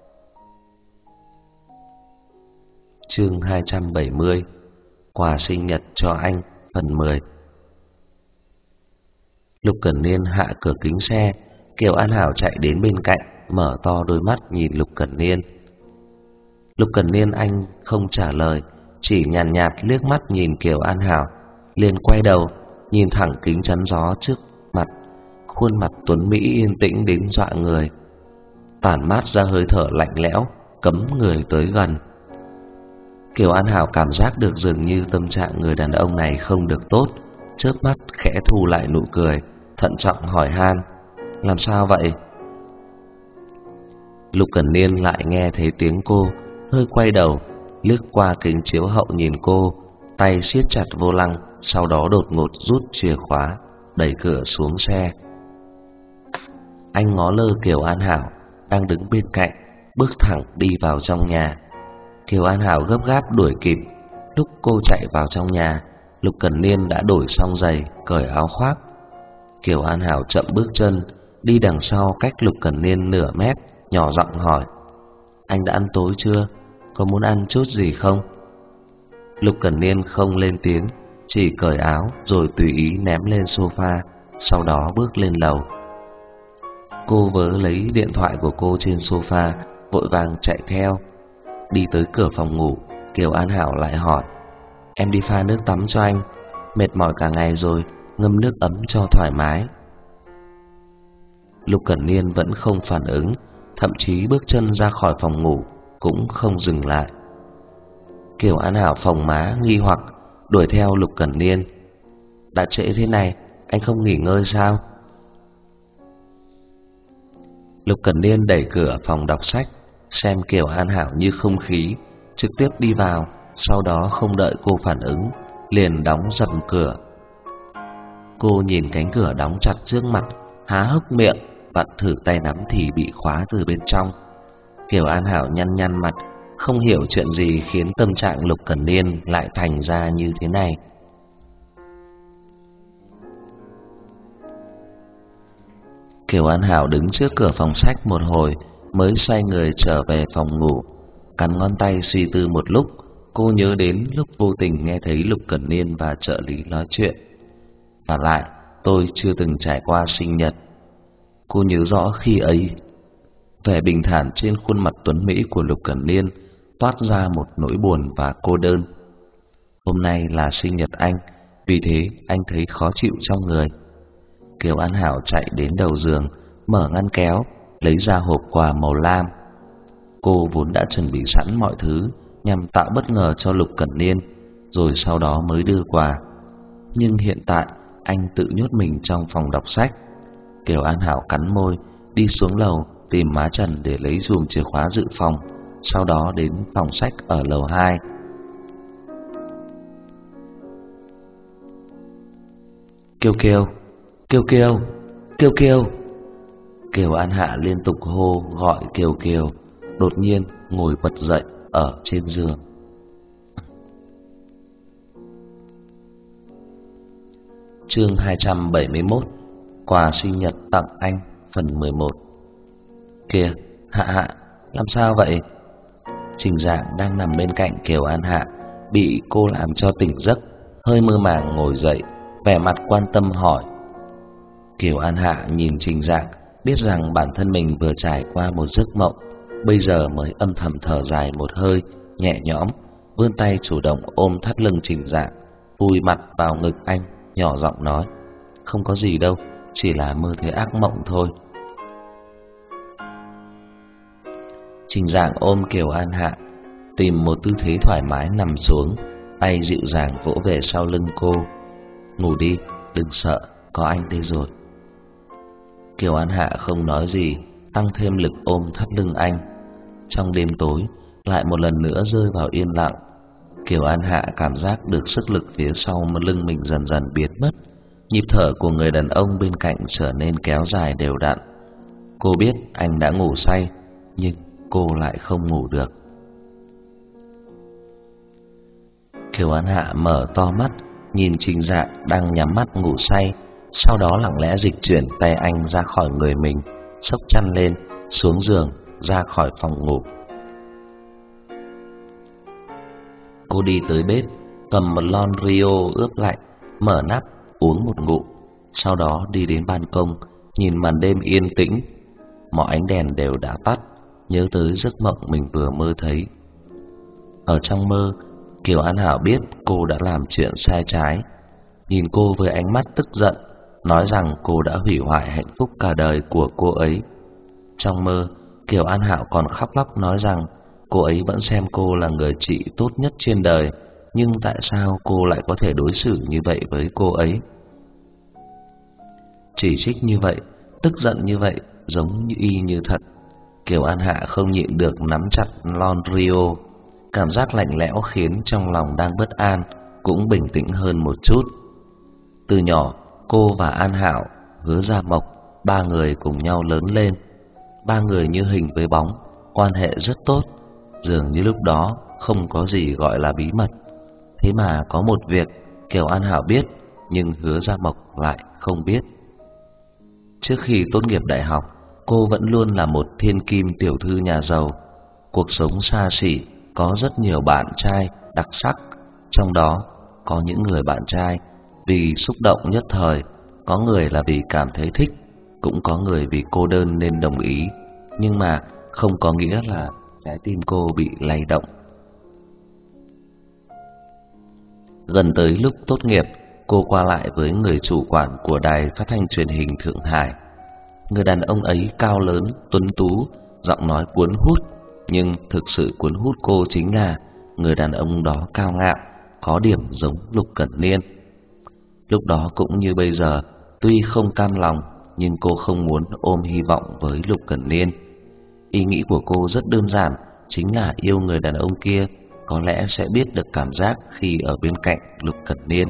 Speaker 1: Chương 270: Quà sinh nhật cho anh phần 10. Lục Cẩn Niên hạ cửa kính xe. Kiều An Hảo chạy đến bên cạnh, mở to đôi mắt nhìn Lục Cẩn Niên. Lục Cẩn Niên anh không trả lời, chỉ nhàn nhạt liếc mắt nhìn Kiều An Hảo, liền quay đầu nhìn thẳng kính chắn gió trước mặt. Khuôn mặt tuấn mỹ yên tĩnh đến dọa người, tản mát ra hơi thở lạnh lẽo cấm người tới gần. Kiều An Hảo cảm giác được dường như tâm trạng người đàn ông này không được tốt, chớp mắt khẽ thu lại nụ cười, thận trọng hỏi han: "Làm sao vậy?" Lục Cẩn Niên lại nghe thấy tiếng cô, hơi quay đầu, liếc qua kính chiếu hậu nhìn cô, tay siết chặt vô lăng, sau đó đột ngột rút chìa khóa, đẩy cửa xuống xe. Anh ngó lơ Kiều An Hảo đang đứng bên cạnh, bước thẳng đi vào trong nhà. Kiều An Hảo gấp gáp đuổi kịp. Lúc cô chạy vào trong nhà, Lục Cẩn Niên đã đổi xong giày, cởi áo khoác. Kiều An Hảo chậm bước chân, đi đằng sau cách Lục Cẩn Niên nửa mét, nhỏ giọng hỏi: "Anh đã ăn tối chưa? Có muốn ăn chút gì không?" Lục Cẩn Niên không lên tiếng, chỉ cởi áo rồi tùy ý ném lên sofa, sau đó bước lên lầu. Cô vớ lấy điện thoại của cô trên sofa, vội vàng chạy theo. Đi tới cửa phòng ngủ, Kiều An Hảo lại hỏi: "Em đi pha nước tắm cho anh, mệt mỏi cả ngày rồi, ngâm nước ấm cho thoải mái." Lục Cẩn Niên vẫn không phản ứng, thậm chí bước chân ra khỏi phòng ngủ cũng không dừng lại. Kiều An Hảo phồng má nghi hoặc đuổi theo Lục Cẩn Niên: "Đã trễ thế này, anh không nghỉ ngơi sao?" Lục Cẩn Niên đẩy cửa phòng đọc sách, xem Kiều An Hảo như không khí, trực tiếp đi vào, sau đó không đợi cô phản ứng, liền đóng dầm cửa. Cô nhìn cánh cửa đóng chặt trước mặt, há hốc miệng, vặn thử tay nắm thì bị khóa từ bên trong. Kiều An Hảo nhăn nhăn mặt, không hiểu chuyện gì khiến tâm trạng Lục Cẩn Niên lại thành ra như thế này. Kiều An Hảo đứng trước cửa phòng sách một hồi, mới xoay người trở về phòng ngủ. Cắn ngón tay suy tư một lúc, cô nhớ đến lúc vô tình nghe thấy Lục Cẩn Niên và trợ lý nói chuyện. Và lại, tôi chưa từng trải qua sinh nhật. Cô nhớ rõ khi ấy, vẻ bình thản trên khuôn mặt tuấn mỹ của Lục Cẩn Niên toát ra một nỗi buồn và cô đơn. Hôm nay là sinh nhật anh, vì thế anh thấy khó chịu trong người. Kiều An Hảo chạy đến đầu giường, mở ngăn kéo, lấy ra hộp quà màu lam. Cô vốn đã chuẩn bị sẵn mọi thứ nhằm tạo bất ngờ cho Lục Cẩn Niên, rồi sau đó mới đưa quà. Nhưng hiện tại anh tự nhốt mình trong phòng đọc sách. Kiều An Hảo cắn môi, đi xuống lầu tìm má Trần để lấy giùm chìa khóa dự phòng, sau đó đến phòng sách ở lầu 2. Kiều Kiều, Kiều Kiều, Kiều Kiều. Kiều An Hạ liên tục hô gọi Kiều Kiều, đột nhiên ngồi bật dậy ở trên giường. Chương 271, quà sinh nhật tặng anh, phần 11. Kìa, Hạ Hạ, làm sao vậy? Trình Dạng đang nằm bên cạnh Kiều An Hạ, bị cô làm cho tỉnh giấc, hơi mơ màng ngồi dậy, vẻ mặt quan tâm hỏi. Kiều An Hạ nhìn Trình Dạng, biết rằng bản thân mình vừa trải qua một giấc mộng, bây giờ mới âm thầm thở dài một hơi, nhẹ nhõm, vươn tay chủ động ôm thắt lưng Trình Dạng, vùi mặt vào ngực anh, nhỏ giọng nói: "Không có gì đâu, chỉ là mơ thấy ác mộng thôi." Trình Dạng ôm Kiều An Hạ, tìm một tư thế thoải mái nằm xuống, tay dịu dàng vỗ về sau lưng cô. "Ngủ đi, đừng sợ, có anh đây rồi." Kiều An Hạ không nói gì, tăng thêm lực ôm thắt lưng anh. Trong đêm tối, lại một lần nữa rơi vào yên lặng. Kiều An Hạ cảm giác được sức lực phía sau lưng mình dần dần biến mất, nhịp thở của người đàn ông bên cạnh trở nên kéo dài đều đặn. Cô biết anh đã ngủ say, nhưng cô lại không ngủ được. Kiều An Hạ mở to mắt, nhìn Trình Dạng đang nhắm mắt ngủ say, sau đó lặng lẽ dịch chuyển tay anh ra khỏi người mình, xốc chăn lên, xuống giường, ra khỏi phòng ngủ. Cô đi tới bếp, cầm một lon Rio ướp lạnh, mở nắp, uống một ngụm, sau đó đi đến ban công, nhìn màn đêm yên tĩnh. Mọi ánh đèn đều đã tắt, nhớ tới giấc mộng mình vừa mơ thấy. Ở trong mơ, Kiều An Hảo biết cô đã làm chuyện sai trái, nhìn cô với ánh mắt tức giận, nói rằng cô đã hủy hoại hạnh phúc cả đời của cô ấy. Trong mơ, Kiều An Hảo còn khóc lóc nói rằng Cô ấy vẫn xem cô là người chị tốt nhất trên đời, nhưng tại sao cô lại có thể đối xử như vậy với cô ấy? Chỉ trích như vậy, tức giận như vậy, giống như y như thật. Kiều An Hạ không nhịn được nắm chặt lon Rio, cảm giác lạnh lẽo khiến trong lòng đang bất an cũng bình tĩnh hơn một chút. Từ nhỏ, cô và An Hạo, Hứa Gia Mộc, ba người cùng nhau lớn lên. Ba người như hình với bóng, quan hệ rất tốt, dường như lúc đó không có gì gọi là bí mật. Thế mà có một việc Kiều An Hạo biết, nhưng Hứa Gia Mộc lại không biết. Trước khi tốt nghiệp đại học, cô vẫn luôn là một thiên kim tiểu thư nhà giàu. Cuộc sống xa xỉ, có rất nhiều bạn trai đặc sắc, trong đó có những người bạn trai vì xúc động nhất thời, có người là vì cảm thấy thích, cũng có người vì cô đơn nên đồng ý, nhưng mà không có nghĩa là trái tim cô bị lay động. Gần tới lúc tốt nghiệp, cô qua lại với người chủ quản của đài phát thanh truyền hình Thượng Hải. Người đàn ông ấy cao lớn, tuấn tú, giọng nói cuốn hút, nhưng thực sự cuốn hút cô chính là người đàn ông đó cao ngạo, có điểm giống Lục Cẩn Niên. Lúc đó cũng như bây giờ, tuy không cam lòng, nhưng cô không muốn ôm hy vọng với Lục Cẩn Niên. Ý nghĩ của cô rất đơn giản, chính là yêu người đàn ông kia có lẽ sẽ biết được cảm giác khi ở bên cạnh Lục Cẩn Niên.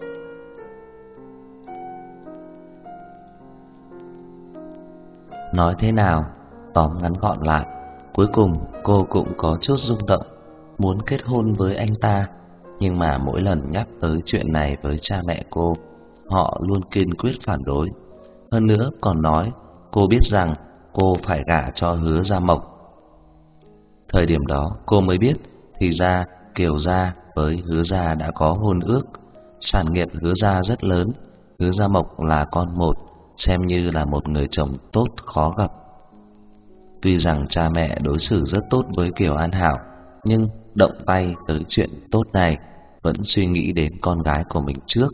Speaker 1: Nói thế nào, tóm ngắn gọn lại, cuối cùng cô cũng có chút rung động, muốn kết hôn với anh ta. Nhưng mà mỗi lần nhắc tới chuyện này với cha mẹ cô, họ luôn kiên quyết phản đối. Hơn nữa còn nói cô biết rằng cô phải gả cho Hứa Gia Mộc. Thời điểm đó cô mới biết, thì ra Kiều gia với Hứa gia đã có hôn ước. Sản nghiệp Hứa gia rất lớn, Hứa Gia Mộc là con một, xem như là một người chồng tốt khó gặp. Tuy rằng cha mẹ đối xử rất tốt với Kiều An Hảo, nhưng động tay tới chuyện tốt này vẫn suy nghĩ đến con gái của mình trước.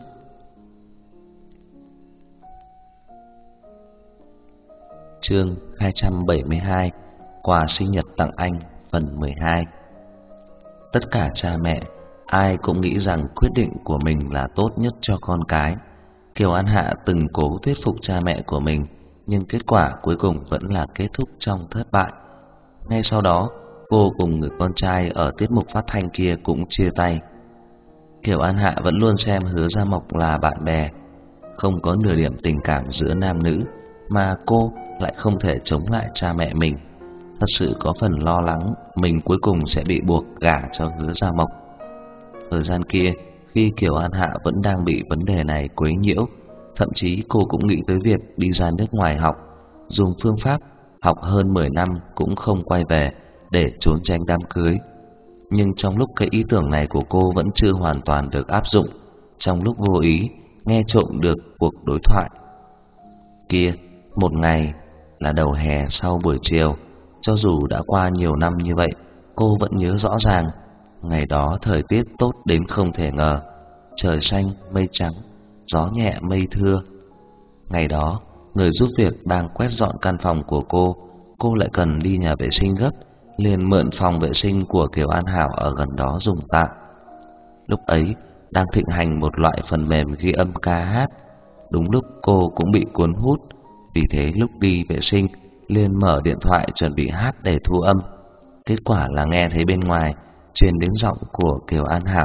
Speaker 1: Chương 272: Quà sinh nhật tặng anh, phần 12. Tất cả cha mẹ ai cũng nghĩ rằng quyết định của mình là tốt nhất cho con cái. Kiều An Hạ từng cố thuyết phục cha mẹ của mình, nhưng kết quả cuối cùng vẫn là kết thúc trong thất bại. Ngay sau đó, cô cùng người con trai ở tiết mục phát thanh kia cũng chia tay. Kiều An Hạ vẫn luôn xem Hứa Gia Mộc là bạn bè, không có nửa điểm tình cảm giữa nam nữ, mà cô lại không thể chống lại cha mẹ mình. Thật sự có phần lo lắng mình cuối cùng sẽ bị buộc gả cho Hứa Gia Mộc. Thời gian kia, khi Kiều An Hạ vẫn đang bị vấn đề này quấy nhiễu, thậm chí cô cũng nghĩ tới việc đi ra nước ngoài học, dùng phương pháp học hơn 10 năm cũng không quay về để trốn tránh đám cưới. Nhưng trong lúc cái ý tưởng này của cô vẫn chưa hoàn toàn được áp dụng, trong lúc vô ý nghe trộm được cuộc đối thoại kia. Một ngày là đầu hè sau buổi chiều, cho dù đã qua nhiều năm như vậy, cô vẫn nhớ rõ ràng. Ngày đó thời tiết tốt đến không thể ngờ, trời xanh mây trắng, gió nhẹ mây thưa. Ngày đó, người giúp việc đang quét dọn căn phòng của cô lại cần đi nhà vệ sinh gấp, liền mượn phòng vệ sinh của Kiều An Hảo ở gần đó dùng tạm. Lúc ấy đang thịnh hành một loại phần mềm ghi âm ca hát, đúng lúc cô cũng bị cuốn hút, vì thế lúc đi vệ sinh liền mở điện thoại chuẩn bị hát để thu âm. Kết quả là nghe thấy bên ngoài truyền đến giọng của Kiều An Hảo: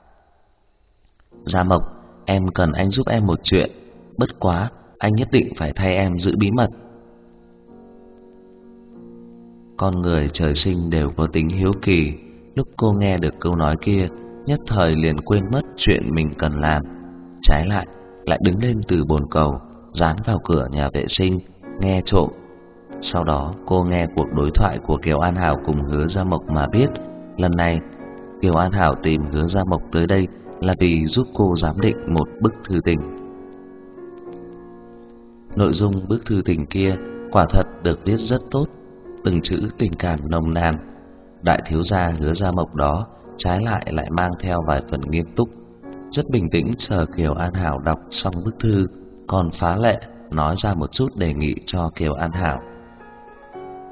Speaker 1: Gia Mộc, em cần anh giúp em một chuyện, bất quá anh nhất định phải thay em giữ bí mật. Con người trời sinh đều có tính hiếu kỳ, lúc cô nghe được câu nói kia, nhất thời liền quên mất chuyện mình cần làm, trái lại đứng lên từ bồn cầu, dán vào cửa nhà vệ sinh nghe trộm. Sau đó cô nghe cuộc đối thoại của Kiều An Hảo cùng Hứa Gia Mộc mà biết, lần này Kiều An Hảo tìm Hứa Gia Mộc tới đây là vì giúp cô giám định một bức thư tình. Nội dung bức thư tình kia quả thật được viết rất tốt, từng chữ tình cảm nồng nàn. Đại thiếu gia Hứa Gia Mộc đó trái lại mang theo vài phần nghiêm túc, rất bình tĩnh chờ Kiều An Hảo đọc xong bức thư, còn phá lệ nói ra một chút đề nghị cho Kiều An Hảo.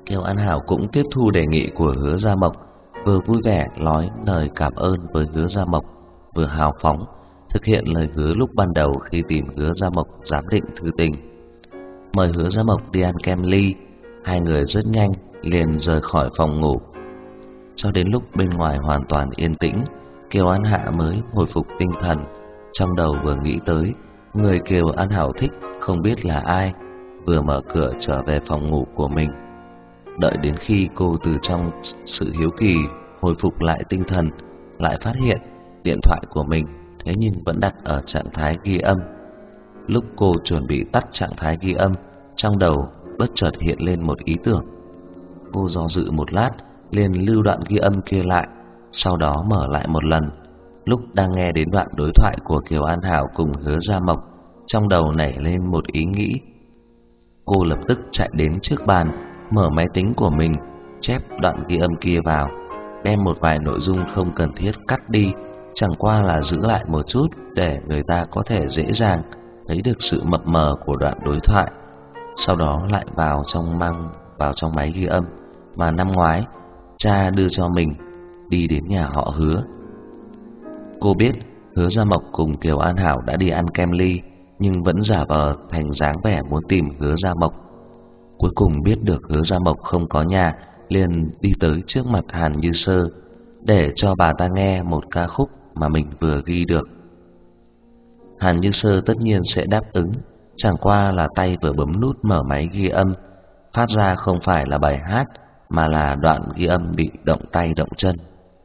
Speaker 1: Kiều An Hảo cũng tiếp thu đề nghị của Hứa Gia Mộc, vừa vui vẻ nói lời cảm ơn với Hứa Gia Mộc, vừa hào phóng thực hiện lời hứa lúc ban đầu khi tìm Hứa Gia Mộc giám định thư tình. Mời Hứa Gia Mộc đi ăn kem ly, hai người rất nhanh liền rời khỏi phòng ngủ. Cho đến lúc bên ngoài hoàn toàn yên tĩnh, Kiều An Hạ mới hồi phục tinh thần, trong đầu vừa nghĩ tới người Kiều An Hảo thích không biết là ai, vừa mở cửa trở về phòng ngủ của mình. Đợi đến khi cô từ trong sự hiếu kỳ hồi phục lại tinh thần, lại phát hiện điện thoại của mình thế nhưng vẫn đặt ở trạng thái ghi âm. Lúc cô chuẩn bị tắt trạng thái ghi âm, trong đầu bất chợt hiện lên một ý tưởng. Cô do dự một lát, liền lưu đoạn ghi âm kia lại, sau đó mở lại một lần. Lúc đang nghe đến đoạn đối thoại của Kiều An Hảo cùng Hứa Gia Mộc, trong đầu nảy lên một ý nghĩ. Cô lập tức chạy đến trước bàn, mở máy tính của mình, chép đoạn ghi âm kia vào, đem một vài nội dung không cần thiết cắt đi, chẳng qua là giữ lại một chút để người ta có thể dễ dàng thấy được sự mập mờ của đoạn đối thoại. Sau đó lại mang vào trong máy ghi âm mà năm ngoái cha đưa cho mình đi đến nhà họ Hứa. Cô biết Hứa Gia Mộc cùng Kiều An Hảo đã đi ăn kem ly, nhưng vẫn giả vờ thành dáng vẻ muốn tìm Hứa Gia Mộc. Cuối cùng biết được Hứa Gia Mộc không có nhà, liền đi tới trước mặt Hàn Như Sơ để cho bà ta nghe một ca khúc mà mình vừa ghi được. Hàn Như Sơ tất nhiên sẽ đáp ứng, chẳng qua là tay vừa bấm nút mở máy ghi âm, phát ra không phải là bài hát mà là đoạn ghi âm bị động tay động chân.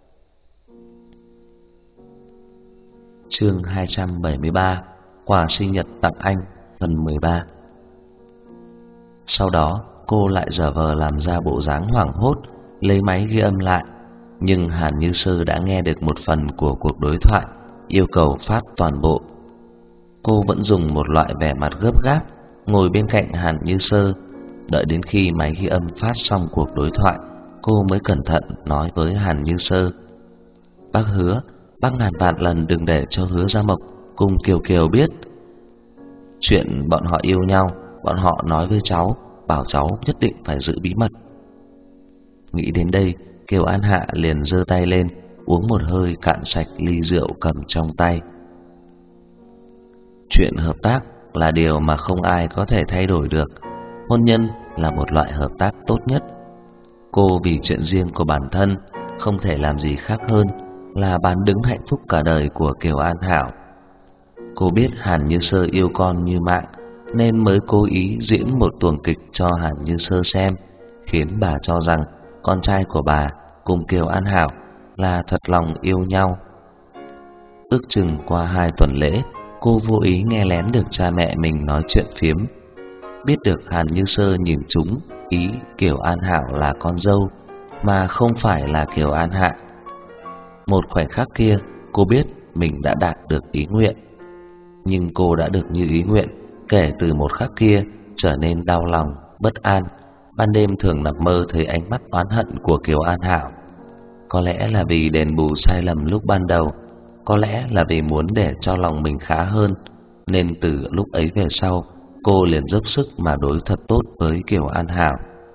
Speaker 1: Chương 273: Quà sinh nhật tặng anh, phần 13. Sau đó cô lại giả vờ làm ra bộ dáng hoảng hốt, lấy máy ghi âm lại, nhưng Hàn Như Sơ đã nghe được một phần của cuộc đối thoại, yêu cầu phát toàn bộ. Cô vẫn dùng một loại vẻ mặt gấp gáp ngồi bên cạnh Hàn Như Sơ, đợi đến khi máy ghi âm phát xong cuộc đối thoại, cô mới cẩn thận nói với Hàn Như Sơ: "Bác hứa, bác ngàn vạn lần đừng để cho Hứa Gia Mộc cùng Kiều Kiều biết chuyện bọn họ yêu nhau. Bọn họ nói với cháu, bảo cháu nhất định phải giữ bí mật." Nghĩ đến đây, Kiều An Hạ liền giơ tay lên, uống một hơi cạn sạch ly rượu cầm trong tay. Chuyện hợp tác là điều mà không ai có thể thay đổi được. Hôn nhân là một loại hợp tác tốt nhất. Cô vì chuyện riêng của bản thân không thể làm gì khác hơn là bán đứng hạnh phúc cả đời của Kiều An Hảo. Cô biết Hàn Như Sơ yêu con như mạng, nên mới cố ý diễn một tuồng kịch cho Hàn Như Sơ xem, khiến bà cho rằng con trai của bà cùng Kiều An Hảo là thật lòng yêu nhau. Ước chừng qua 2 tuần lễ, cô vô ý nghe lén được cha mẹ mình nói chuyện phiếm, biết được Hàn Như Sơ nhìn trúng ý Kiều An Hảo là con dâu mà không phải là Kiều An Hạ. Một khoảnh khắc kia, cô biết mình đã đạt được ý nguyện. Nhưng cô đã được như ý nguyện, kể từ một khắc kia trở nên đau lòng, bất an, ban đêm thường nằm mơ thấy ánh mắt oán hận của Kiều An Hảo. Có lẽ là vì đền bù sai lầm lúc ban đầu, có lẽ là vì muốn để cho lòng mình khá hơn, nên từ lúc ấy về sau, cô liền dốc sức mà đối thật tốt với Kiều An Hảo.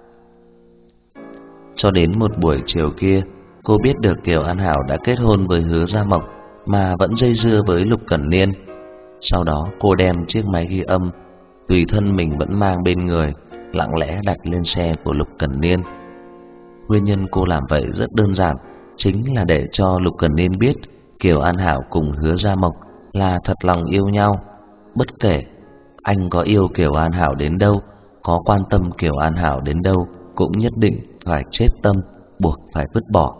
Speaker 1: Cho đến một buổi chiều kia, cô biết được Kiều An Hảo đã kết hôn với Hứa Gia Mộc mà vẫn dây dưa với Lục Cẩn Niên. Sau đó cô đem chiếc máy ghi âm tùy thân mình vẫn mang bên người, lặng lẽ đặt lên xe của Lục Cẩn Niên. Nguyên nhân cô làm vậy rất đơn giản, chính là để cho Lục Cẩn Niên biết Kiều An Hảo cùng Hứa Gia Mộc là thật lòng yêu nhau. Bất kể anh có yêu Kiều An Hảo đến đâu, có quan tâm Kiều An Hảo đến đâu, cũng nhất định phải chết tâm, buộc phải vứt bỏ.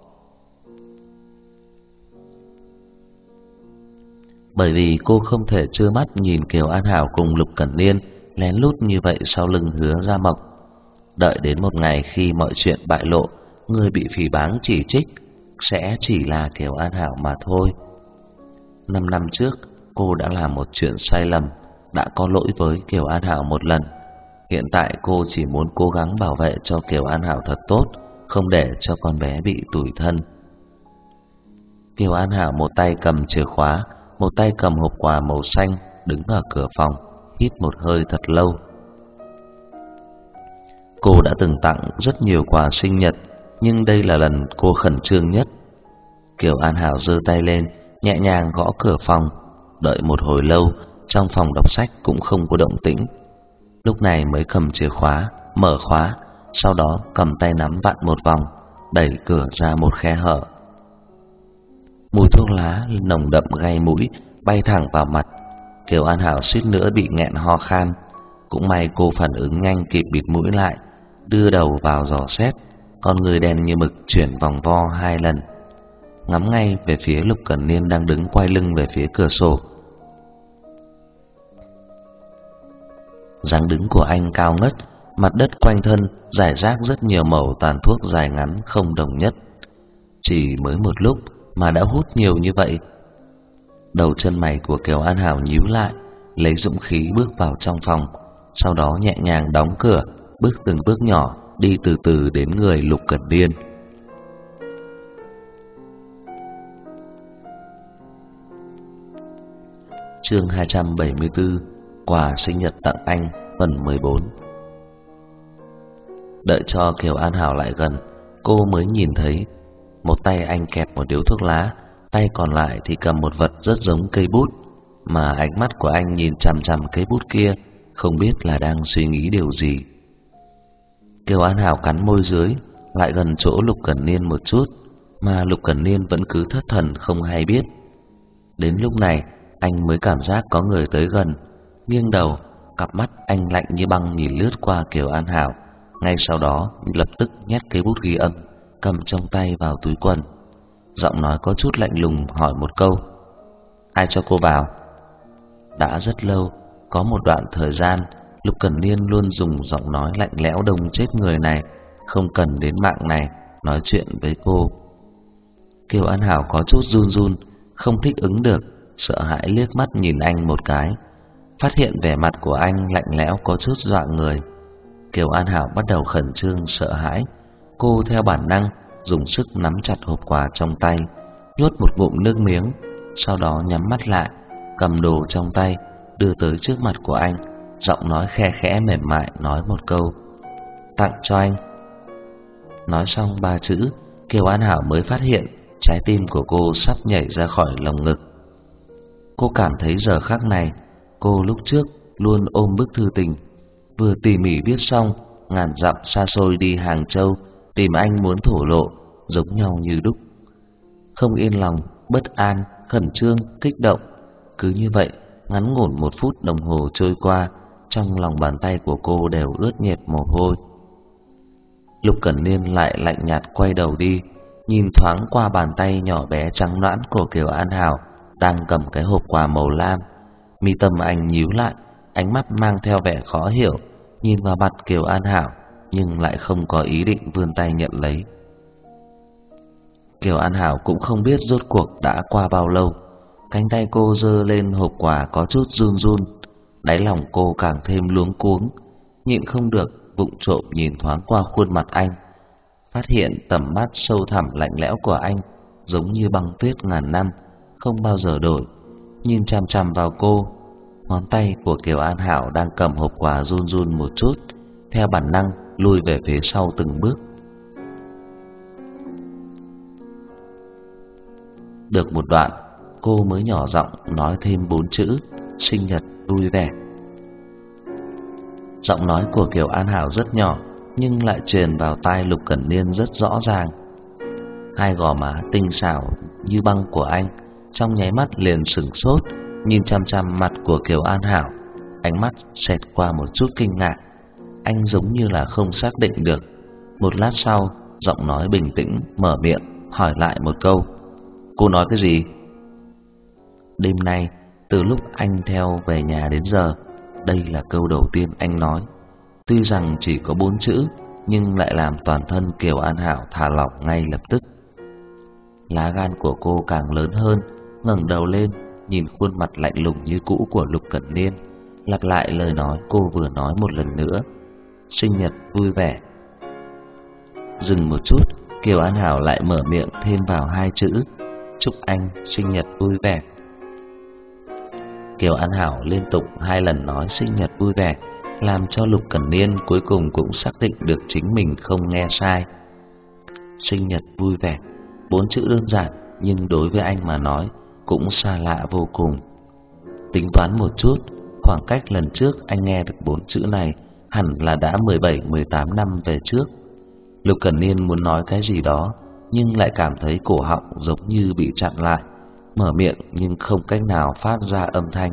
Speaker 1: Bởi vì cô không thể trơ mắt nhìn Kiều An Hảo cùng Lục Cẩn Niên lén lút như vậy sau lưng Hứa Gia Mộc. Đợi đến một ngày khi mọi chuyện bại lộ, người bị phỉ báng chỉ trích sẽ chỉ là Kiều An Hảo mà thôi. 5 năm trước, cô đã làm một chuyện sai lầm, đã có lỗi với Kiều An Hảo một lần. Hiện tại cô chỉ muốn cố gắng bảo vệ cho Kiều An Hảo thật tốt, không để cho con bé bị tủi thân. Kiều An Hảo một tay cầm chìa khóa, một tay cầm hộp quà màu xanh, đứng ở cửa phòng, hít một hơi thật lâu. Cô đã từng tặng rất nhiều quà sinh nhật, nhưng đây là lần cô khẩn trương nhất. Kiều An Hảo giơ tay lên, nhẹ nhàng gõ cửa phòng. Đợi một hồi lâu, trong phòng đọc sách cũng không có động tĩnh. Lúc này mới cầm chìa khóa, mở khóa, sau đó cầm tay nắm vặn một vòng, đẩy cửa ra một khe hở. Mùi thuốc lá nồng đậm gây mũi, bay thẳng vào mặt. Kiều An Hảo suýt nữa bị nghẹn ho khan. Cũng may cô phản ứng nhanh kịp bịt mũi lại, đưa đầu vào dò xét. Con người đen như mực chuyển vòng vo 2 lần, ngắm ngay về phía Lục Cẩn Niên đang đứng quay lưng về phía cửa sổ. Dáng đứng của anh cao ngất, mặt đất quanh thân rải rác rất nhiều mẩu tàn thuốc dài ngắn không đồng nhất. Chỉ mới một lúc mà đã hút nhiều như vậy. Đầu chân mày của Kiều An Hảo nhíu lại, lấy dũng khí bước vào trong phòng, sau đó nhẹ nhàng đóng cửa, bước từng bước nhỏ đi từ từ đến người Lục Cẩn Niên. Chương 274: Quà sinh nhật tặng anh, phần 14. Đợi cho Kiều An Hảo lại gần, cô mới nhìn thấy một tay anh kẹp một điếu thuốc lá, tay còn lại thì cầm một vật rất giống cây bút, mà ánh mắt của anh nhìn chằm chằm cây bút kia, không biết là đang suy nghĩ điều gì. Kiều An Hảo cắn môi dưới, lại gần chỗ Lục Cẩn Niên một chút, mà Lục Cẩn Niên vẫn cứ thất thần không hay biết. Đến lúc này, anh mới cảm giác có người tới gần, nghiêng đầu, cặp mắt anh lạnh như băng nhìn lướt qua Kiều An Hảo, ngay sau đó lập tức nhét cây bút ghi âm cầm trong tay vào túi quần. Giọng nói có chút lạnh lùng hỏi một câu: "Ai cho cô vào?" Đã rất lâu, có một đoạn thời gian, Lục Cẩn Niên luôn dùng giọng nói lạnh lẽo đông chết người này, không cần đến mạng này nói chuyện với cô. Kiều An Hảo có chút run run, không thích ứng được, sợ hãi liếc mắt nhìn anh một cái, phát hiện vẻ mặt của anh lạnh lẽo có chút dọa người. Kiều An Hảo bắt đầu khẩn trương sợ hãi, cô theo bản năng dùng sức nắm chặt hộp quà trong tay, nuốt một ngụm nước miếng, sau đó nhắm mắt lại, cầm đồ trong tay đưa tới trước mặt của anh, giọng nói khe khẽ mềm mại nói một câu: "Tặng cho anh." Nói xong 3 chữ, Kiều An Hảo mới phát hiện trái tim của cô sắp nhảy ra khỏi lồng ngực. Cô cảm thấy giờ khắc này, cô lúc trước luôn ôm bức thư tình, vừa tỉ mỉ viết xong, ngàn dặm xa xôi đi Hàng Châu tìm anh muốn thổ lộ, giống nhau như đúc. Không yên lòng, bất an, khẩn trương, kích động, cứ như vậy ngắn ngủn 1 phút đồng hồ trôi qua, trong lòng bàn tay của cô đều ướt nhẹp mồ hôi. Lục Cẩn Niên lại lạnh nhạt quay đầu đi, nhìn thoáng qua bàn tay nhỏ bé trắng nõn của Kiều An Hảo đang cầm cái hộp quà màu lam. Mi tâm anh nhíu lại, ánh mắt mang theo vẻ khó hiểu, nhìn vào mặt Kiều An Hảo nhưng lại không có ý định vươn tay nhận lấy. Kiều An Hảo cũng không biết rốt cuộc đã qua bao lâu, cánh tay cô giơ lên hộp quà có chút run run, đáy lòng cô càng thêm luống cuống, nhịn không được vụng trộm nhìn thoáng qua khuôn mặt anh, phát hiện tầm mắt sâu thẳm lạnh lẽo của anh giống như băng tuyết ngàn năm, không bao giờ đổi, nhìn chằm chằm vào cô. Ngón tay của Kiều An Hảo đang cầm hộp quà run run một chút, theo bản năng lùi về phía sau từng bước. Được một đoạn, cô mới nhỏ giọng nói thêm 4 chữ: "Sinh nhật vui vẻ." Giọng nói của Kiều An Hảo rất nhỏ, nhưng lại truyền vào tai Lục Cẩn Niên rất rõ ràng. Hai gò má tinh xảo như băng của anh trong nháy mắt liền sửng sốt, nhìn chằm chằm mặt của Kiều An Hảo, ánh mắt xẹt qua một chút kinh ngạc. Anh giống như là không xác định được. Một lát sau, giọng nói bình tĩnh mở miệng hỏi lại một câu: "Cô nói cái gì?" Đêm nay, từ lúc anh theo về nhà đến giờ, đây là câu đầu tiên anh nói. Tuy rằng chỉ có 4 chữ, nhưng lại làm toàn thân Kiều An Hảo thả lỏng ngay lập tức. Lá gan của cô càng lớn hơn, ngẩng đầu lên, nhìn khuôn mặt lạnh lùng như cũ của Lục Cẩn Niên, lặp lại lời nói cô vừa nói một lần nữa: "Sinh nhật vui vẻ." Dừng một chút, Kiều An Hảo lại mở miệng thêm vào 2 chữ: "Chúc anh sinh nhật vui vẻ." Kiều An Hảo liên tục 2 lần nói sinh nhật vui vẻ, làm cho Lục Cẩn Niên cuối cùng cũng xác định được chính mình không nghe sai. Sinh nhật vui vẻ, 4 chữ đơn giản nhưng đối với anh mà nói cũng xa lạ vô cùng. Tính toán một chút, khoảng cách lần trước anh nghe được 4 chữ này hẳn là đã 17-18 năm về trước. Lục Cẩn Niên muốn nói cái gì đó nhưng lại cảm thấy cổ họng giống như bị chặn lại, mở miệng nhưng không cách nào phát ra âm thanh.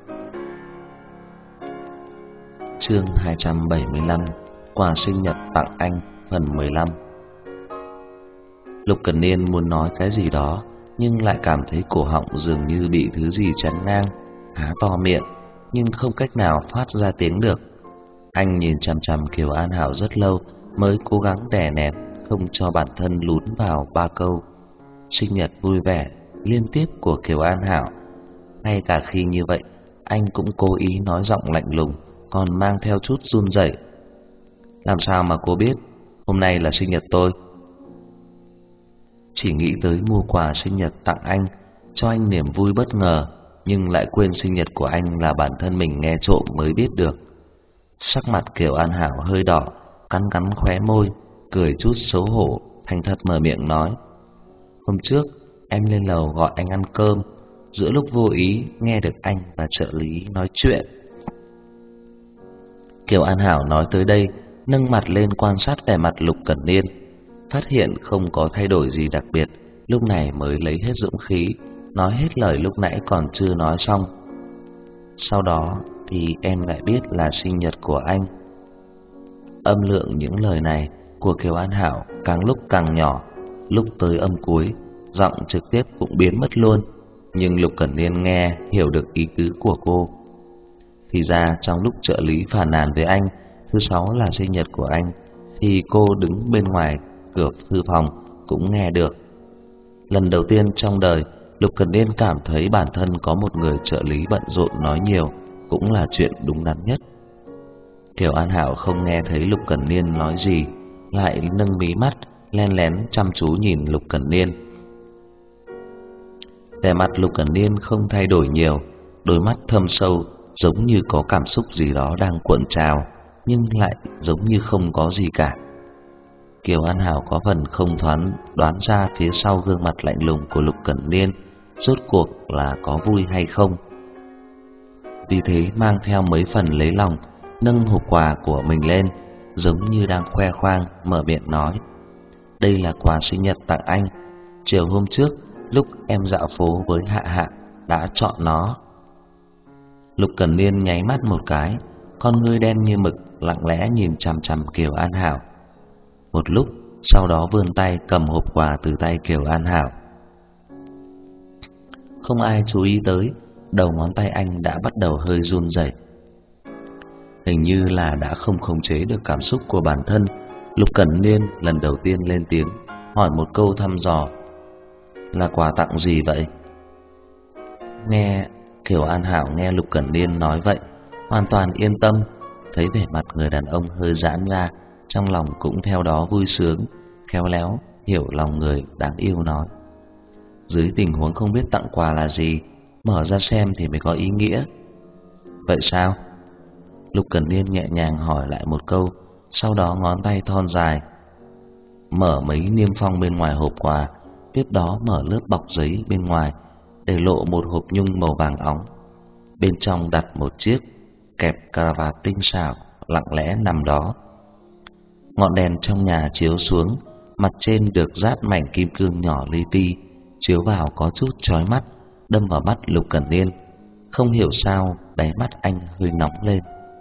Speaker 1: Chương 275: Quà sinh nhật tặng anh, phần 15. Lục Cẩn Niên muốn nói cái gì đó nhưng lại cảm thấy cổ họng dường như bị thứ gì chắn ngang, há to miệng nhưng không cách nào phát ra tiếng được. Anh nhìn chằm chằm Kiều An Hảo rất lâu mới cố gắng đè nén không cho bản thân lún vào 3 câu sinh nhật vui vẻ liên tiếp của Kiều An Hảo. Ngay cả khi như vậy, anh cũng cố ý nói giọng lạnh lùng, còn mang theo chút run rẩy. Làm sao mà cô biết hôm nay là sinh nhật tôi? Chỉ nghĩ tới mua quà sinh nhật tặng anh, cho anh niềm vui bất ngờ, nhưng lại quên sinh nhật của anh là bản thân mình nghe trộm mới biết được. Sắc mặt Kiều An Hảo hơi đỏ, cắn cắn khóe môi, cười chút xấu hổ, thành thật mở miệng nói: Hôm trước em lên lầu gọi anh ăn cơm, giữa lúc vô ý nghe được anh và trợ lý nói chuyện. Kiều An Hảo nói tới đây, nâng mặt lên quan sát vẻ mặt Lục Cẩn Niên, phát hiện không có thay đổi gì đặc biệt, lúc này mới lấy hết dũng khí nói hết lời lúc nãy còn chưa nói xong. Sau đó thì em lại biết là sinh nhật của anh. Âm lượng những lời này của Kiều An Hảo càng lúc càng nhỏ, lúc tới âm cuối, giọng trực tiếp cũng biến mất luôn. Nhưng Lục Cẩn Niên nghe hiểu được ý tứ của cô. Thì ra trong lúc trợ lý phàn nàn với anh thứ 6 là sinh nhật của anh, thì cô đứng bên ngoài cửa thư phòng cũng nghe được. Lần đầu tiên trong đời, Lục Cẩn Niên cảm thấy bản thân có một người trợ lý bận rộn nói nhiều cũng là chuyện đúng đắn nhất. Kiều An Hảo không nghe thấy Lục Cẩn Niên nói gì, lại nâng mí mắt len lén chăm chú nhìn Lục Cẩn Niên. Vẻ mặt Lục Cẩn Niên không thay đổi nhiều, đôi mắt thâm sâu giống như có cảm xúc gì đó đang cuộn trào, nhưng lại giống như không có gì cả. Kiều An Hảo có phần không đoán ra phía sau gương mặt lạnh lùng của Lục Cẩn Niên rốt cuộc là có vui hay không. Vì thế mang theo mấy phần lấy lòng, nâng hộp quà của mình lên, giống như đang khoe khoang, mở miệng nói: Đây là quà sinh nhật tặng anh, chiều hôm trước lúc em dạo phố với Hạ Hạ đã chọn nó. Lục Cẩn Niên nháy mắt một cái, con ngươi đen như mực lặng lẽ nhìn chằm chằm Kiều An Hảo. Một lúc sau đó vươn tay cầm hộp quà từ tay Kiều An Hảo. Không ai chú ý tới, đầu ngón tay anh đã bắt đầu hơi run rẩy. Hình như là đã không khống chế được cảm xúc của bản thân, Lục Cẩn Niên lần đầu tiên lên tiếng, hỏi một câu thăm dò: Là quà tặng gì vậy? Nghe Kiều An Hảo nghe Lục Cẩn Niên nói vậy, hoàn toàn yên tâm, thấy vẻ mặt người đàn ông hơi giãn ra, trong lòng cũng theo đó vui sướng, khéo léo hiểu lòng người đáng yêu nói: Dưới tình huống không biết tặng quà là gì, mở ra xem thì mới có ý nghĩa. Vậy sao? Lục Cẩn Niên nhẹ nhàng hỏi lại một câu, sau đó ngón tay thon dài mở mấy niêm phong bên ngoài hộp quà, tiếp đó mở lớp bọc giấy bên ngoài, để lộ một hộp nhung màu vàng óng. Bên trong đặt một chiếc kẹp cravat tinh xảo lặng lẽ nằm đó. Ngọn đèn trong nhà chiếu xuống, mặt trên được dát mảnh kim cương nhỏ li ti, chiếu vào có chút chói mắt, đâm vào mắt Lục Cẩn Niên. Không hiểu sao đáy mắt anh hơi nóng lên.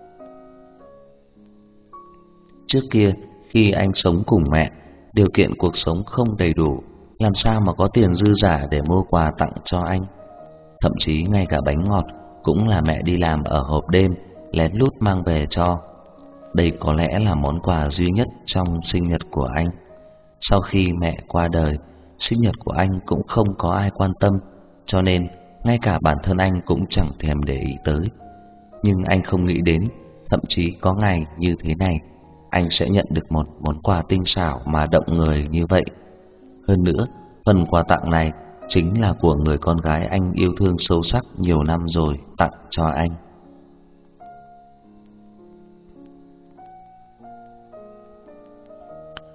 Speaker 1: Trước kia khi anh sống cùng mẹ, điều kiện cuộc sống không đầy đủ, làm sao mà có tiền dư giả để mua quà tặng cho anh. Thậm chí ngay cả bánh ngọt cũng là mẹ đi làm ở hộp đêm lén lút mang về cho. Đây có lẽ là món quà duy nhất trong sinh nhật của anh. Sau khi mẹ qua đời, sinh nhật của anh cũng không có ai quan tâm, cho nên ngay cả bản thân anh cũng chẳng thèm để ý tới. Nhưng anh không nghĩ đến, thậm chí có ngày như thế này, anh sẽ nhận được một món quà tinh xảo mà động người như vậy. Hơn nữa, phần quà tặng này chính là của người con gái anh yêu thương sâu sắc nhiều năm rồi tặng cho anh.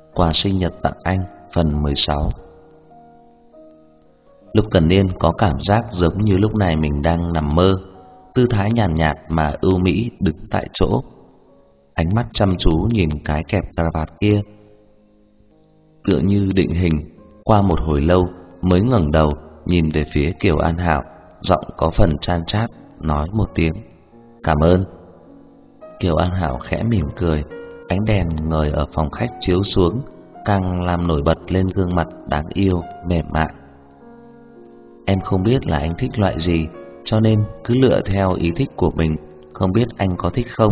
Speaker 1: Quà sinh nhật tặng anh phần 16. Lục Cẩn Niên có cảm giác giống như lúc này mình đang nằm mơ, tư thái nhàn nhạt mà ưu mỹ đứng tại chỗ, ánh mắt chăm chú nhìn cái kẹp cravat kia, tựa như định hình. Qua một hồi lâu mới ngẩng đầu nhìn về phía Kiều An Hảo, giọng có phần chan chát nói một tiếng cảm ơn. Kiều An Hảo khẽ mỉm cười, ánh đèn ngời ở phòng khách chiếu xuống càng làm nổi bật lên gương mặt đáng yêu mềm mại. Em không biết là anh thích loại gì, cho nên cứ lựa theo ý thích của mình, không biết anh có thích không?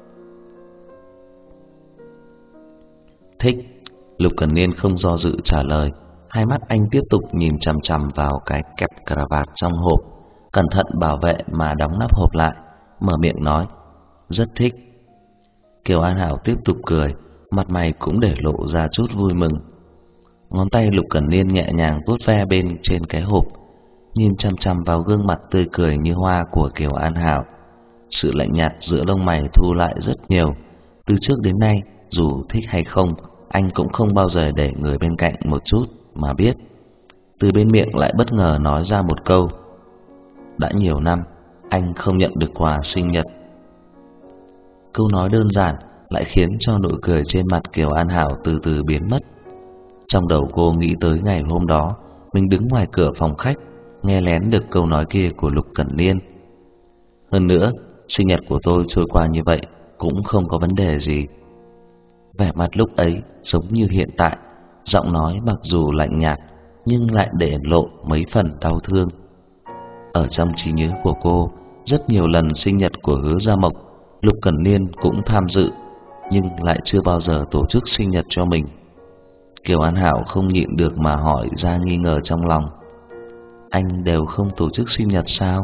Speaker 1: Thích. Lục Cẩn Niên không do dự trả lời, hai mắt anh tiếp tục nhìn chằm chằm vào cái kẹp cravat trong hộp, cẩn thận bảo vệ mà đóng nắp hộp lại, mở miệng nói rất thích. Kiều An Hảo tiếp tục cười, mặt mày cũng để lộ ra chút vui mừng. Ngón tay Lục Cẩn Niên nhẹ nhàng vuốt ve bên trên cái hộp, nhìn chăm chăm vào gương mặt tươi cười như hoa của Kiều An Hảo. Sự lạnh nhạt giữa lông mày thu lại rất nhiều. Từ trước đến nay, dù thích hay không, anh cũng không bao giờ để người bên cạnh một chút mà biết. Từ bên miệng lại bất ngờ nói ra một câu: đã nhiều năm anh không nhận được quà sinh nhật. Câu nói đơn giản lại khiến cho nụ cười trên mặt Kiều An Hảo từ từ biến mất. Trong đầu cô nghĩ tới ngày hôm đó mình đứng ngoài cửa phòng khách, nghe lén được câu nói kia của Lục Cẩn Niên. Hơn nữa, sinh nhật của tôi trôi qua như vậy cũng không có vấn đề gì. Vẻ mặt lúc ấy giống như hiện tại, giọng nói mặc dù lạnh nhạt nhưng lại để lộ mấy phần đau thương. Ở trong trí nhớ của cô, rất nhiều lần sinh nhật của Hứa Gia Mộc, Lục Cẩn Niên cũng tham dự, nhưng lại chưa bao giờ tổ chức sinh nhật cho mình. Kiều An Hảo không nhịn được mà hỏi ra nghi ngờ trong lòng. Anh đều không tổ chức sinh nhật sao?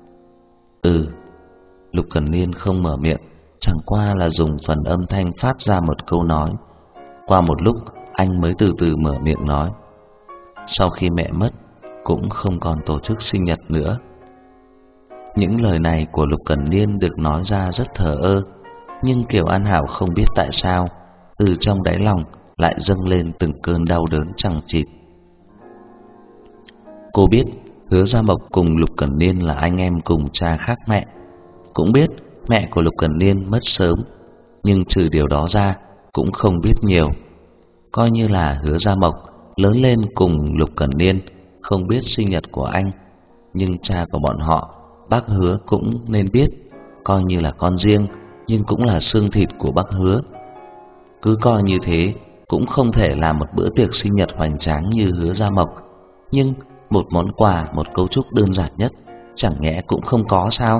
Speaker 1: Lục Cẩn Niên không mở miệng, chẳng qua là dùng phần âm thanh phát ra một câu nói. Qua một lúc anh mới từ từ mở miệng nói, sau khi mẹ mất cũng không còn tổ chức sinh nhật nữa. Những lời này của Lục Cẩn Niên được nói ra rất thờ ơ, nhưng Kiều An Hảo không biết tại sao từ trong đáy lòng lại dâng lên từng cơn đau đớn chằng chịt. Cô biết Hứa Gia Mộc cùng Lục Cẩn Niên là anh em cùng cha khác mẹ, cũng biết mẹ của Lục Cẩn Niên mất sớm, nhưng trừ điều đó ra cũng không biết nhiều. Coi như là Hứa Gia Mộc lớn lên cùng Lục Cẩn Niên, không biết sinh nhật của anh, nhưng cha của bọn họ, bác Hứa cũng nên biết, coi như là con riêng nhưng cũng là xương thịt của bác Hứa. Cứ coi như thế, cũng không thể làm một bữa tiệc sinh nhật hoành tráng như Hứa Gia Mộc, nhưng một món quà, một cấu trúc đơn giản nhất chẳng nhẽ cũng không có sao?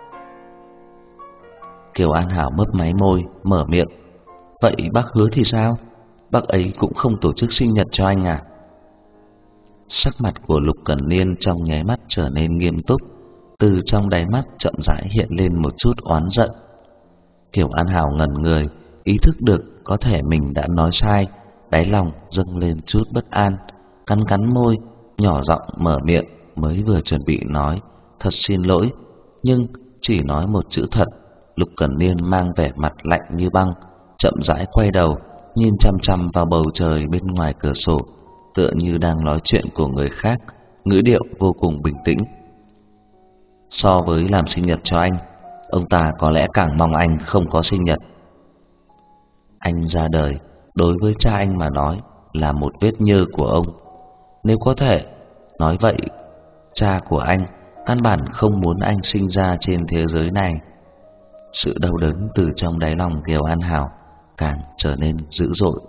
Speaker 1: Kiều An Hảo mấp máy môi, mở miệng, vậy bác Hứa thì sao? Bác ấy cũng không tổ chức sinh nhật cho anh à? Sắc mặt của Lục Cẩn Niên trong nháy mắt trở nên nghiêm túc, từ trong đáy mắt chậm rãi hiện lên một chút oán giận. Kiều An Hảo ngẩn người, ý thức được có thể mình đã nói sai, đáy lòng dâng lên chút bất an, cắn cắn môi, nhỏ giọng mở miệng, mới vừa chuẩn bị nói thật xin lỗi, nhưng chỉ nói một chữ thật, Lục Cẩn Niên mang vẻ mặt lạnh như băng, chậm rãi quay đầu, nhìn chăm chăm vào bầu trời bên ngoài cửa sổ, tựa như đang nói chuyện của người khác, ngữ điệu vô cùng bình tĩnh. So với làm sinh nhật cho anh, ông ta có lẽ càng mong anh không có sinh nhật. Anh ra đời, đối với cha anh mà nói là một vết nhơ của ông. Nếu có thể nói vậy, cha của anh căn bản không muốn anh sinh ra trên thế giới này. Sự đau đớn từ trong đáy lòng Kiều An Hảo càng trở nên dữ dội.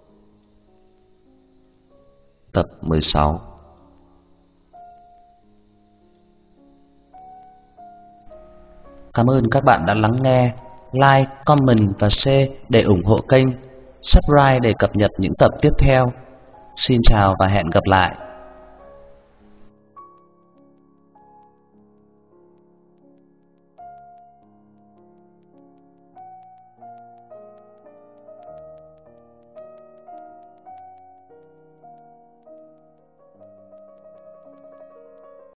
Speaker 1: Tập 16. Cảm ơn các bạn đã lắng nghe. Like, comment và share để ủng hộ kênh, subscribe để cập nhật những tập tiếp theo. Xin chào và hẹn gặp lại.